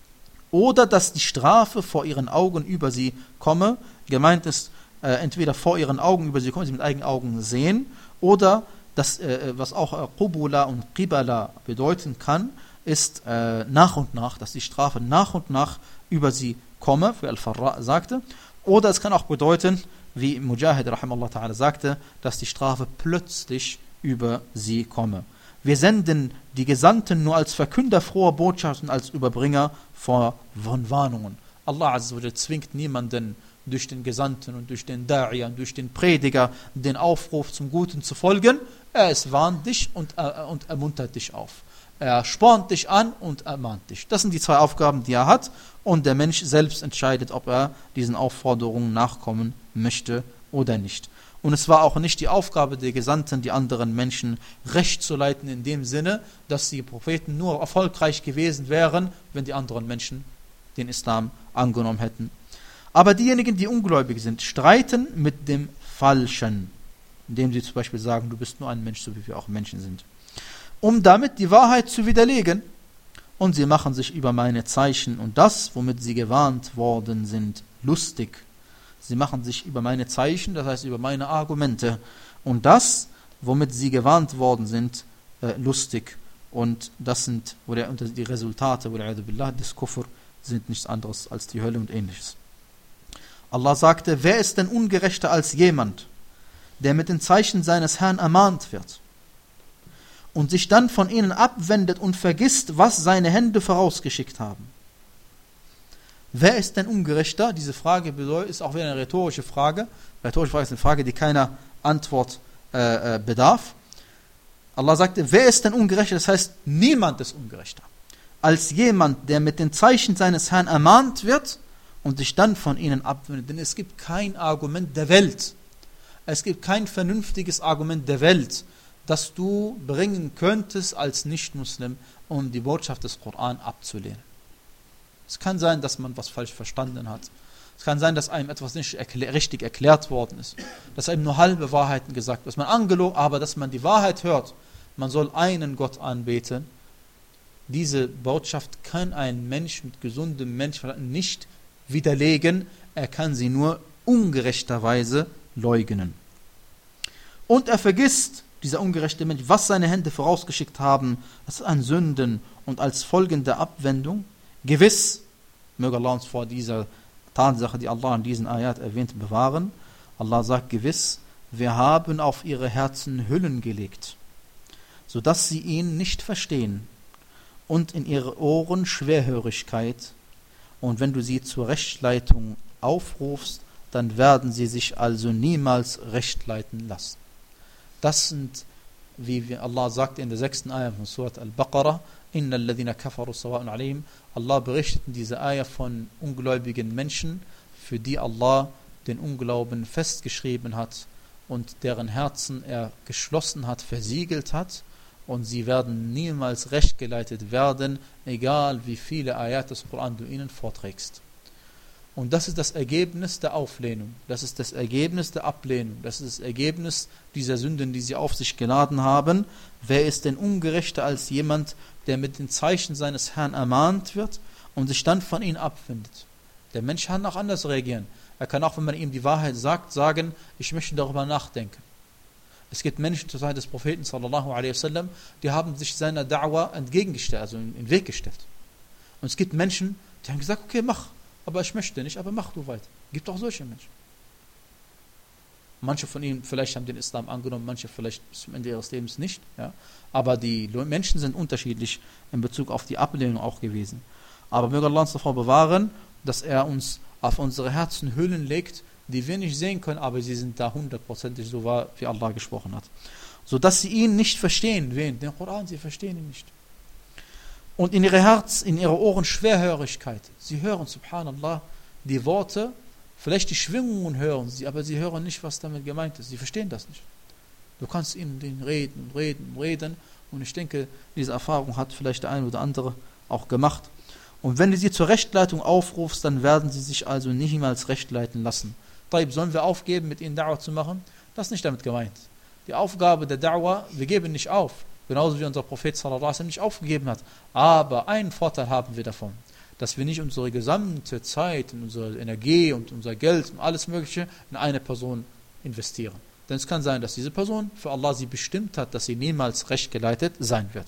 Speaker 1: Oder dass die Strafe vor ihren Augen über sie komme. Gemeint ist, äh, entweder vor ihren Augen über sie kommen, sie mit eigenen Augen sehen, oder das, äh, was auch äh, Qubula und Qibala bedeuten kann, ist äh, nach und nach, dass die Strafe nach und nach über sie komme, wie Al-Farra sagte. Oder es kann auch bedeuten, wie Mujahid rahimallahu ta'ala sagte, dass die Strafe plötzlich über sie komme. Wir senden die Gesandten nur als Verkünder froher Botschaften, als Überbringer von Warnungen. Allah azza wa jalla zwingt niemanden durch den Gesandten und durch den Da'iya und durch den Prediger den Aufruf zum Guten zu folgen. Er es warnt dich und, äh, und ermuntert dich auf. Er spornt dich an und ermahnt dich. Das sind die zwei Aufgaben, die er hat. Und der Mensch selbst entscheidet, ob er diesen Aufforderungen nachkommen möchte oder nicht. Und es war auch nicht die Aufgabe der Gesandten, die anderen Menschen recht zu leiten, in dem Sinne, dass die Propheten nur erfolgreich gewesen wären, wenn die anderen Menschen den Islam angenommen hätten. Aber diejenigen, die ungläubig sind, streiten mit dem Falschen, indem sie zum Beispiel sagen, du bist nur ein Mensch, so wie wir auch Menschen sind, um damit die Wahrheit zu widerlegen. Und sie machen sich über meine Zeichen und das, womit sie gewarnt worden sind, lustig. Sie machen sich über meine Zeichen, das heißt über meine Argumente, und das, womit sie gewarnt worden sind, äh, lustig. Und das sind, wo der, die Resultate billah, des Kufr sind nichts anderes als die Hölle und ähnliches. Allah sagte, wer ist denn ungerechter als jemand, der mit den Zeichen seines Herrn ermahnt wird und sich dann von ihnen abwendet und vergisst, was seine Hände vorausgeschickt haben. Wer ist denn ungerechter? Diese Frage ist auch wieder eine rhetorische Frage. Rhetorische Frage ist eine Frage, die keiner Antwort äh, bedarf. Allah sagte, wer ist denn ungerechter? Das heißt, niemand ist ungerechter als jemand, der mit den Zeichen seines Herrn ermahnt wird und sich dann von ihnen abwendet. Denn es gibt kein Argument der Welt, es gibt kein vernünftiges Argument der Welt, das du bringen könntest als Nicht-Muslim, um die Botschaft des Koran abzulehnen. Es kann sein, dass man was falsch verstanden hat. Es kann sein, dass einem etwas nicht erklär, richtig erklärt worden ist. Dass einem nur halbe Wahrheiten gesagt wird. Dass man angelogen, aber dass man die Wahrheit hört. Man soll einen Gott anbeten. Diese Botschaft kann ein Mensch mit gesundem Menschenverstand nicht widerlegen. Er kann sie nur ungerechterweise leugnen. Und er vergisst, dieser ungerechte Mensch, was seine Hände vorausgeschickt haben, das ist an Sünden und als folgende Abwendung. Gewiss, möge Allah uns vor dieser Tatsache, die Allah in diesen Ayat erwähnt, bewahren. Allah sagt gewiss, wir haben auf ihre Herzen Hüllen gelegt, sodass sie ihn nicht verstehen und in ihre Ohren Schwerhörigkeit. Und wenn du sie zur Rechtleitung aufrufst, dann werden sie sich also niemals rechtleiten lassen. Das sind, wie Allah sagt in der sechsten Ayah von Surat Al-Baqarah, Inna alladhina kafaru sawa'un alayhim. Allah berichtet in dieser Ayah von ungläubigen Menschen, für die Allah den Unglauben festgeschrieben hat und deren Herzen er geschlossen hat, versiegelt hat, und sie werden niemals rechtgeleitet werden, egal wie viele Ayat des Koran du ihnen vorträgst. Und das ist das Ergebnis der Auflehnung, das ist das Ergebnis der Ablehnung, das ist das Ergebnis dieser Sünden, die sie auf sich geladen haben. Wer ist denn ungerechter als jemand, der mit den Zeichen seines Herrn ermahnt wird und sich dann von ihnen abwendet? Der Mensch kann auch anders reagieren. Er kann auch, wenn man ihm die Wahrheit sagt, sagen, ich möchte darüber nachdenken. Es gibt Menschen zur Zeit des Propheten sallallahu alaihi wasallam, die haben sich seiner Da'wah entgegengestellt, also in den Weg gestellt. Und es gibt Menschen, die haben gesagt, okay, mach, aber ich möchte nicht, aber mach du weiter. Es gibt auch solche Menschen. Manche von ihnen vielleicht haben den Islam angenommen, manche vielleicht bis zum Ende ihres Lebens nicht. Ja? Aber die Menschen sind unterschiedlich in Bezug auf die Ablehnung auch gewesen. Aber möge Allah uns davor bewahren, dass er uns auf unsere Herzen Hüllen legt, die wir nicht sehen können, aber sie sind da hundertprozentig so wahr, wie Allah gesprochen hat. Sodass sie ihn nicht verstehen, wen? Den Koran, sie verstehen ihn nicht. Und in ihre Herz, in ihre Ohren Schwerhörigkeit. Sie hören, subhanallah, die Worte, vielleicht die Schwingungen hören sie, aber sie hören nicht, was damit gemeint ist. Sie verstehen das nicht. Du kannst ihnen den reden und reden und reden. Und ich denke, diese Erfahrung hat vielleicht der eine oder andere auch gemacht. Und wenn du sie zur Rechtleitung aufrufst, dann werden sie sich also niemals rechtleiten lassen. Taib, sollen wir aufgeben, mit ihnen Da'wah zu machen? Das ist nicht damit gemeint. Die Aufgabe der Da'wah, wir geben nicht auf. Genauso wie unser Prophet sallallahu alaihi wasallam nicht aufgegeben hat. Aber einen Vorteil haben wir davon, dass wir nicht unsere gesamte Zeit, unsere Energie und unser Geld und alles Mögliche in eine Person investieren. Denn es kann sein, dass diese Person für Allah sie bestimmt hat, dass sie niemals rechtgeleitet sein wird.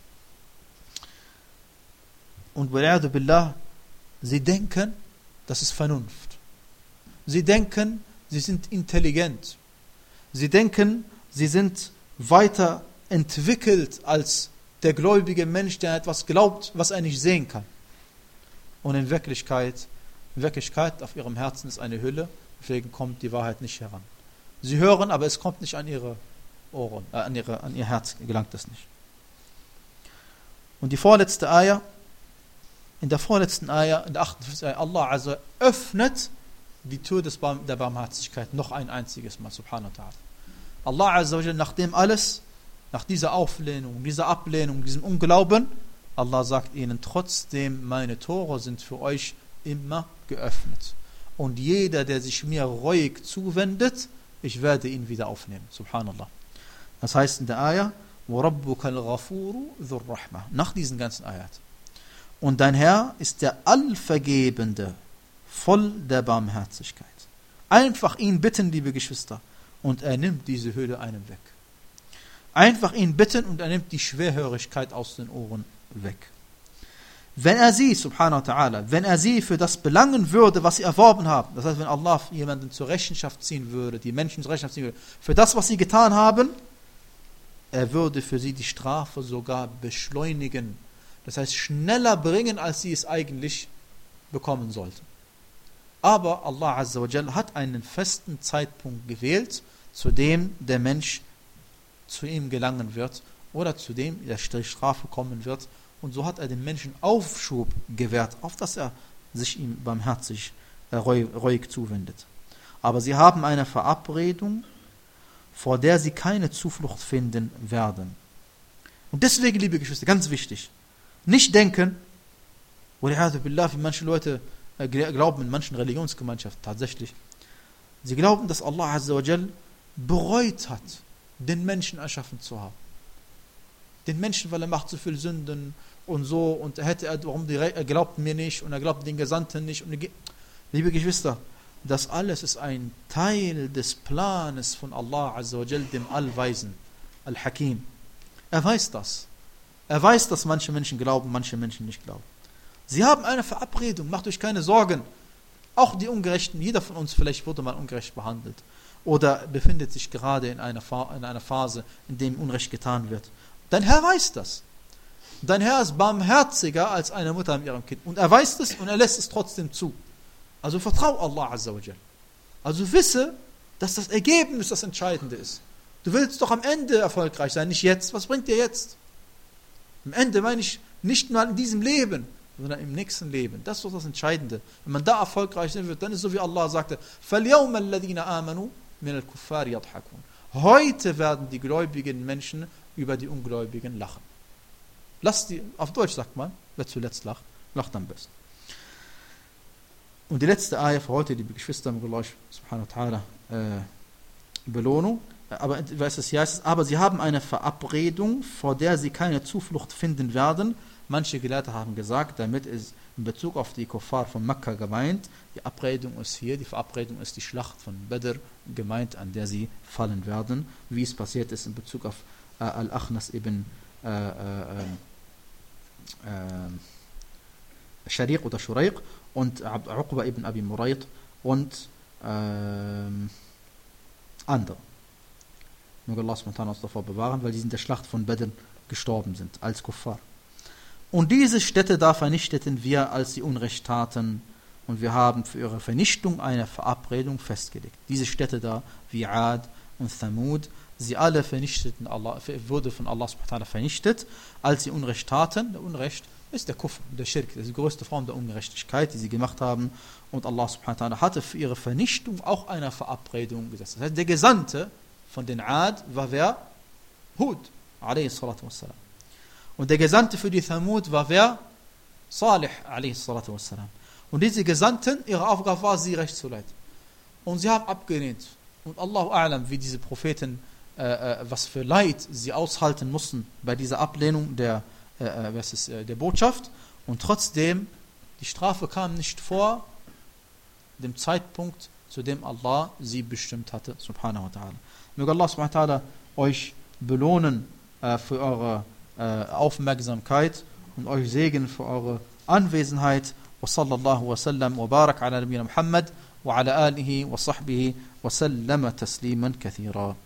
Speaker 1: Und billah, sie denken, das ist Vernunft. Sie denken, sie sind intelligent. Sie denken, sie sind weiter entwickelt als der gläubige Mensch, der etwas glaubt, was er nicht sehen kann. Und in Wirklichkeit, in Wirklichkeit auf ihrem Herzen ist eine Hülle, deswegen kommt die Wahrheit nicht heran. Sie hören, aber es kommt nicht an ihre Ohren, äh, an, ihre, an ihr Herz gelangt es nicht. Und die vorletzte Ayah, in der vorletzten Ayah, in der achtundfünfzigsten Ayah, Allah also öffnet die Tür des Barm, der Barmherzigkeit noch ein einziges Mal, subhanahu wa ta'ala. Allah azza wa jalla, nachdem alles, nach dieser Auflehnung, dieser Ablehnung, diesem Unglauben, Allah sagt ihnen trotzdem, meine Tore sind für euch immer geöffnet. Und jeder, der sich mir reuig zuwendet, ich werde ihn wieder aufnehmen. Subhanallah. Das heißt in der Ayah, وَرَبُّكَ الْغَفُورُ ذُو الرَّحْمَةِ. Nach diesen ganzen Ayat. Und dein Herr ist der Allvergebende, voll der Barmherzigkeit. Einfach ihn bitten, liebe Geschwister, und er nimmt diese Hülle einem weg. Einfach ihn bitten und er nimmt die Schwerhörigkeit aus den Ohren weg. Wenn er sie, subhanahu wa ta'ala, wenn er sie für das belangen würde, was sie erworben haben, das heißt, wenn Allah jemanden zur Rechenschaft ziehen würde, die Menschen zur Rechenschaft ziehen würde, für das, was sie getan haben, er würde für sie die Strafe sogar beschleunigen. Das heißt, schneller bringen, als sie es eigentlich bekommen sollten. Aber Allah Azza wa Jal hat einen festen Zeitpunkt gewählt, zu dem der Mensch zu ihm gelangen wird oder zu dem der Strafe kommen wird. Und so hat er dem Menschen Aufschub gewährt, auf dass er sich ihm barmherzig, äh, ruhig zuwendet. Aber sie haben eine Verabredung, vor der sie keine Zuflucht finden werden. Und deswegen, liebe Geschwister, ganz wichtig, nicht denken, wie manche Leute äh, glauben in manchen Religionsgemeinschaften tatsächlich, sie glauben, dass Allah Azza wa Jal bereut hat, den Menschen erschaffen zu haben. Den Menschen, weil er macht so viel Sünden und so, und er hätte er, warum die, er glaubt mir nicht und er glaubt den Gesandten nicht. Und die, liebe Geschwister, das alles ist ein Teil des Planes von Allah Azza wa Jal, dem Allweisen, Al-Hakim. Er weiß das. Er weiß, dass manche Menschen glauben, manche Menschen nicht glauben. Sie haben eine Verabredung, macht euch keine Sorgen. Auch die Ungerechten, jeder von uns vielleicht wurde mal ungerecht behandelt oder befindet sich gerade in einer, in einer Phase, in dem Unrecht getan wird. Dein Herr weiß das. Dein Herr ist barmherziger als eine Mutter mit ihrem Kind. Und er weiß das und er lässt es trotzdem zu. Also vertrau Allah Azza wa Jal. Also wisse, dass das Ergebnis das Entscheidende ist. Du willst doch am Ende erfolgreich sein, nicht jetzt. Was bringt dir jetzt? Am Ende meine ich nicht nur in diesem Leben, sondern im nächsten Leben. Das ist doch das Entscheidende. Wenn man da erfolgreich sein wird, dann ist so wie Allah sagte, فَالْيَوْمَ الَّذِينَ آمَنُوا مِنَ الْكُفَّارِ يَضْحَكُونَ. Heute werden die gläubigen Menschen über die Ungläubigen lachen. Lass die, auf Deutsch sagt man, wer zuletzt lacht, lacht am besten. Und die letzte Ayah für heute, liebe Geschwister, mit Allah subhanahu wa ta'ala, äh, Belohnung. Aber, weiß es, hier heißt es, aber sie haben eine Verabredung, vor der sie keine Zuflucht finden werden. Manche Gelehrte haben gesagt, damit ist in Bezug auf die Kuffar von Mekka gemeint, die Abredung ist hier, die Verabredung ist die Schlacht von Badr gemeint, an der sie fallen werden, wie es passiert ist in Bezug auf äh, Al-Akhnas ibn äh, äh, äh, Shariq oder Shuraiq und Uqba ibn Abi Murayt und äh, andere. Möge Allah subhanahu wa ta'ala uns davor bewahren, weil die in der Schlacht von Badr gestorben sind, als Kuffar. Und diese Städte da vernichteten wir, als sie Unrecht taten, und wir haben für ihre Vernichtung eine Verabredung festgelegt. Diese Städte da, wie Ad und Thamud, sie alle vernichteten, Allah, wurde von Allah subhanahu wa ta'ala vernichtet, als sie Unrecht taten. Der Unrecht ist der Kufr, der Schirk, das ist die größte Form der Ungerechtigkeit, die sie gemacht haben. Und Allah subhanahu wa ta'ala hatte für ihre Vernichtung auch eine Verabredung gesetzt. Das heißt, der Gesandte von den Ad war wer? Hud, alayhi salatu wassalam. Und der Gesandte für die Thamud war wer? Salih, alayhi salatu wassalam. Und diese Gesandten, ihre Aufgabe war, sie recht zu leiten. Und sie haben abgelehnt. Und Allahu a'lam, wie diese Propheten, äh, was für Leid sie aushalten mussten bei dieser Ablehnung der, äh, was ist, äh, der Botschaft. Und trotzdem, die Strafe kam nicht vor dem Zeitpunkt, zu dem Allah sie bestimmt hatte, subhanahu wa ta'ala. Möge Allah subhanahu wa ta'ala euch belohnen äh, für eure äh, Aufmerksamkeit und euch segnen für eure Anwesenheit. Wa sallallahu wa sallam wa barak ala nabiyina Muhammad wa ala alihi wa sahbihi wa sallama tasliman kathira.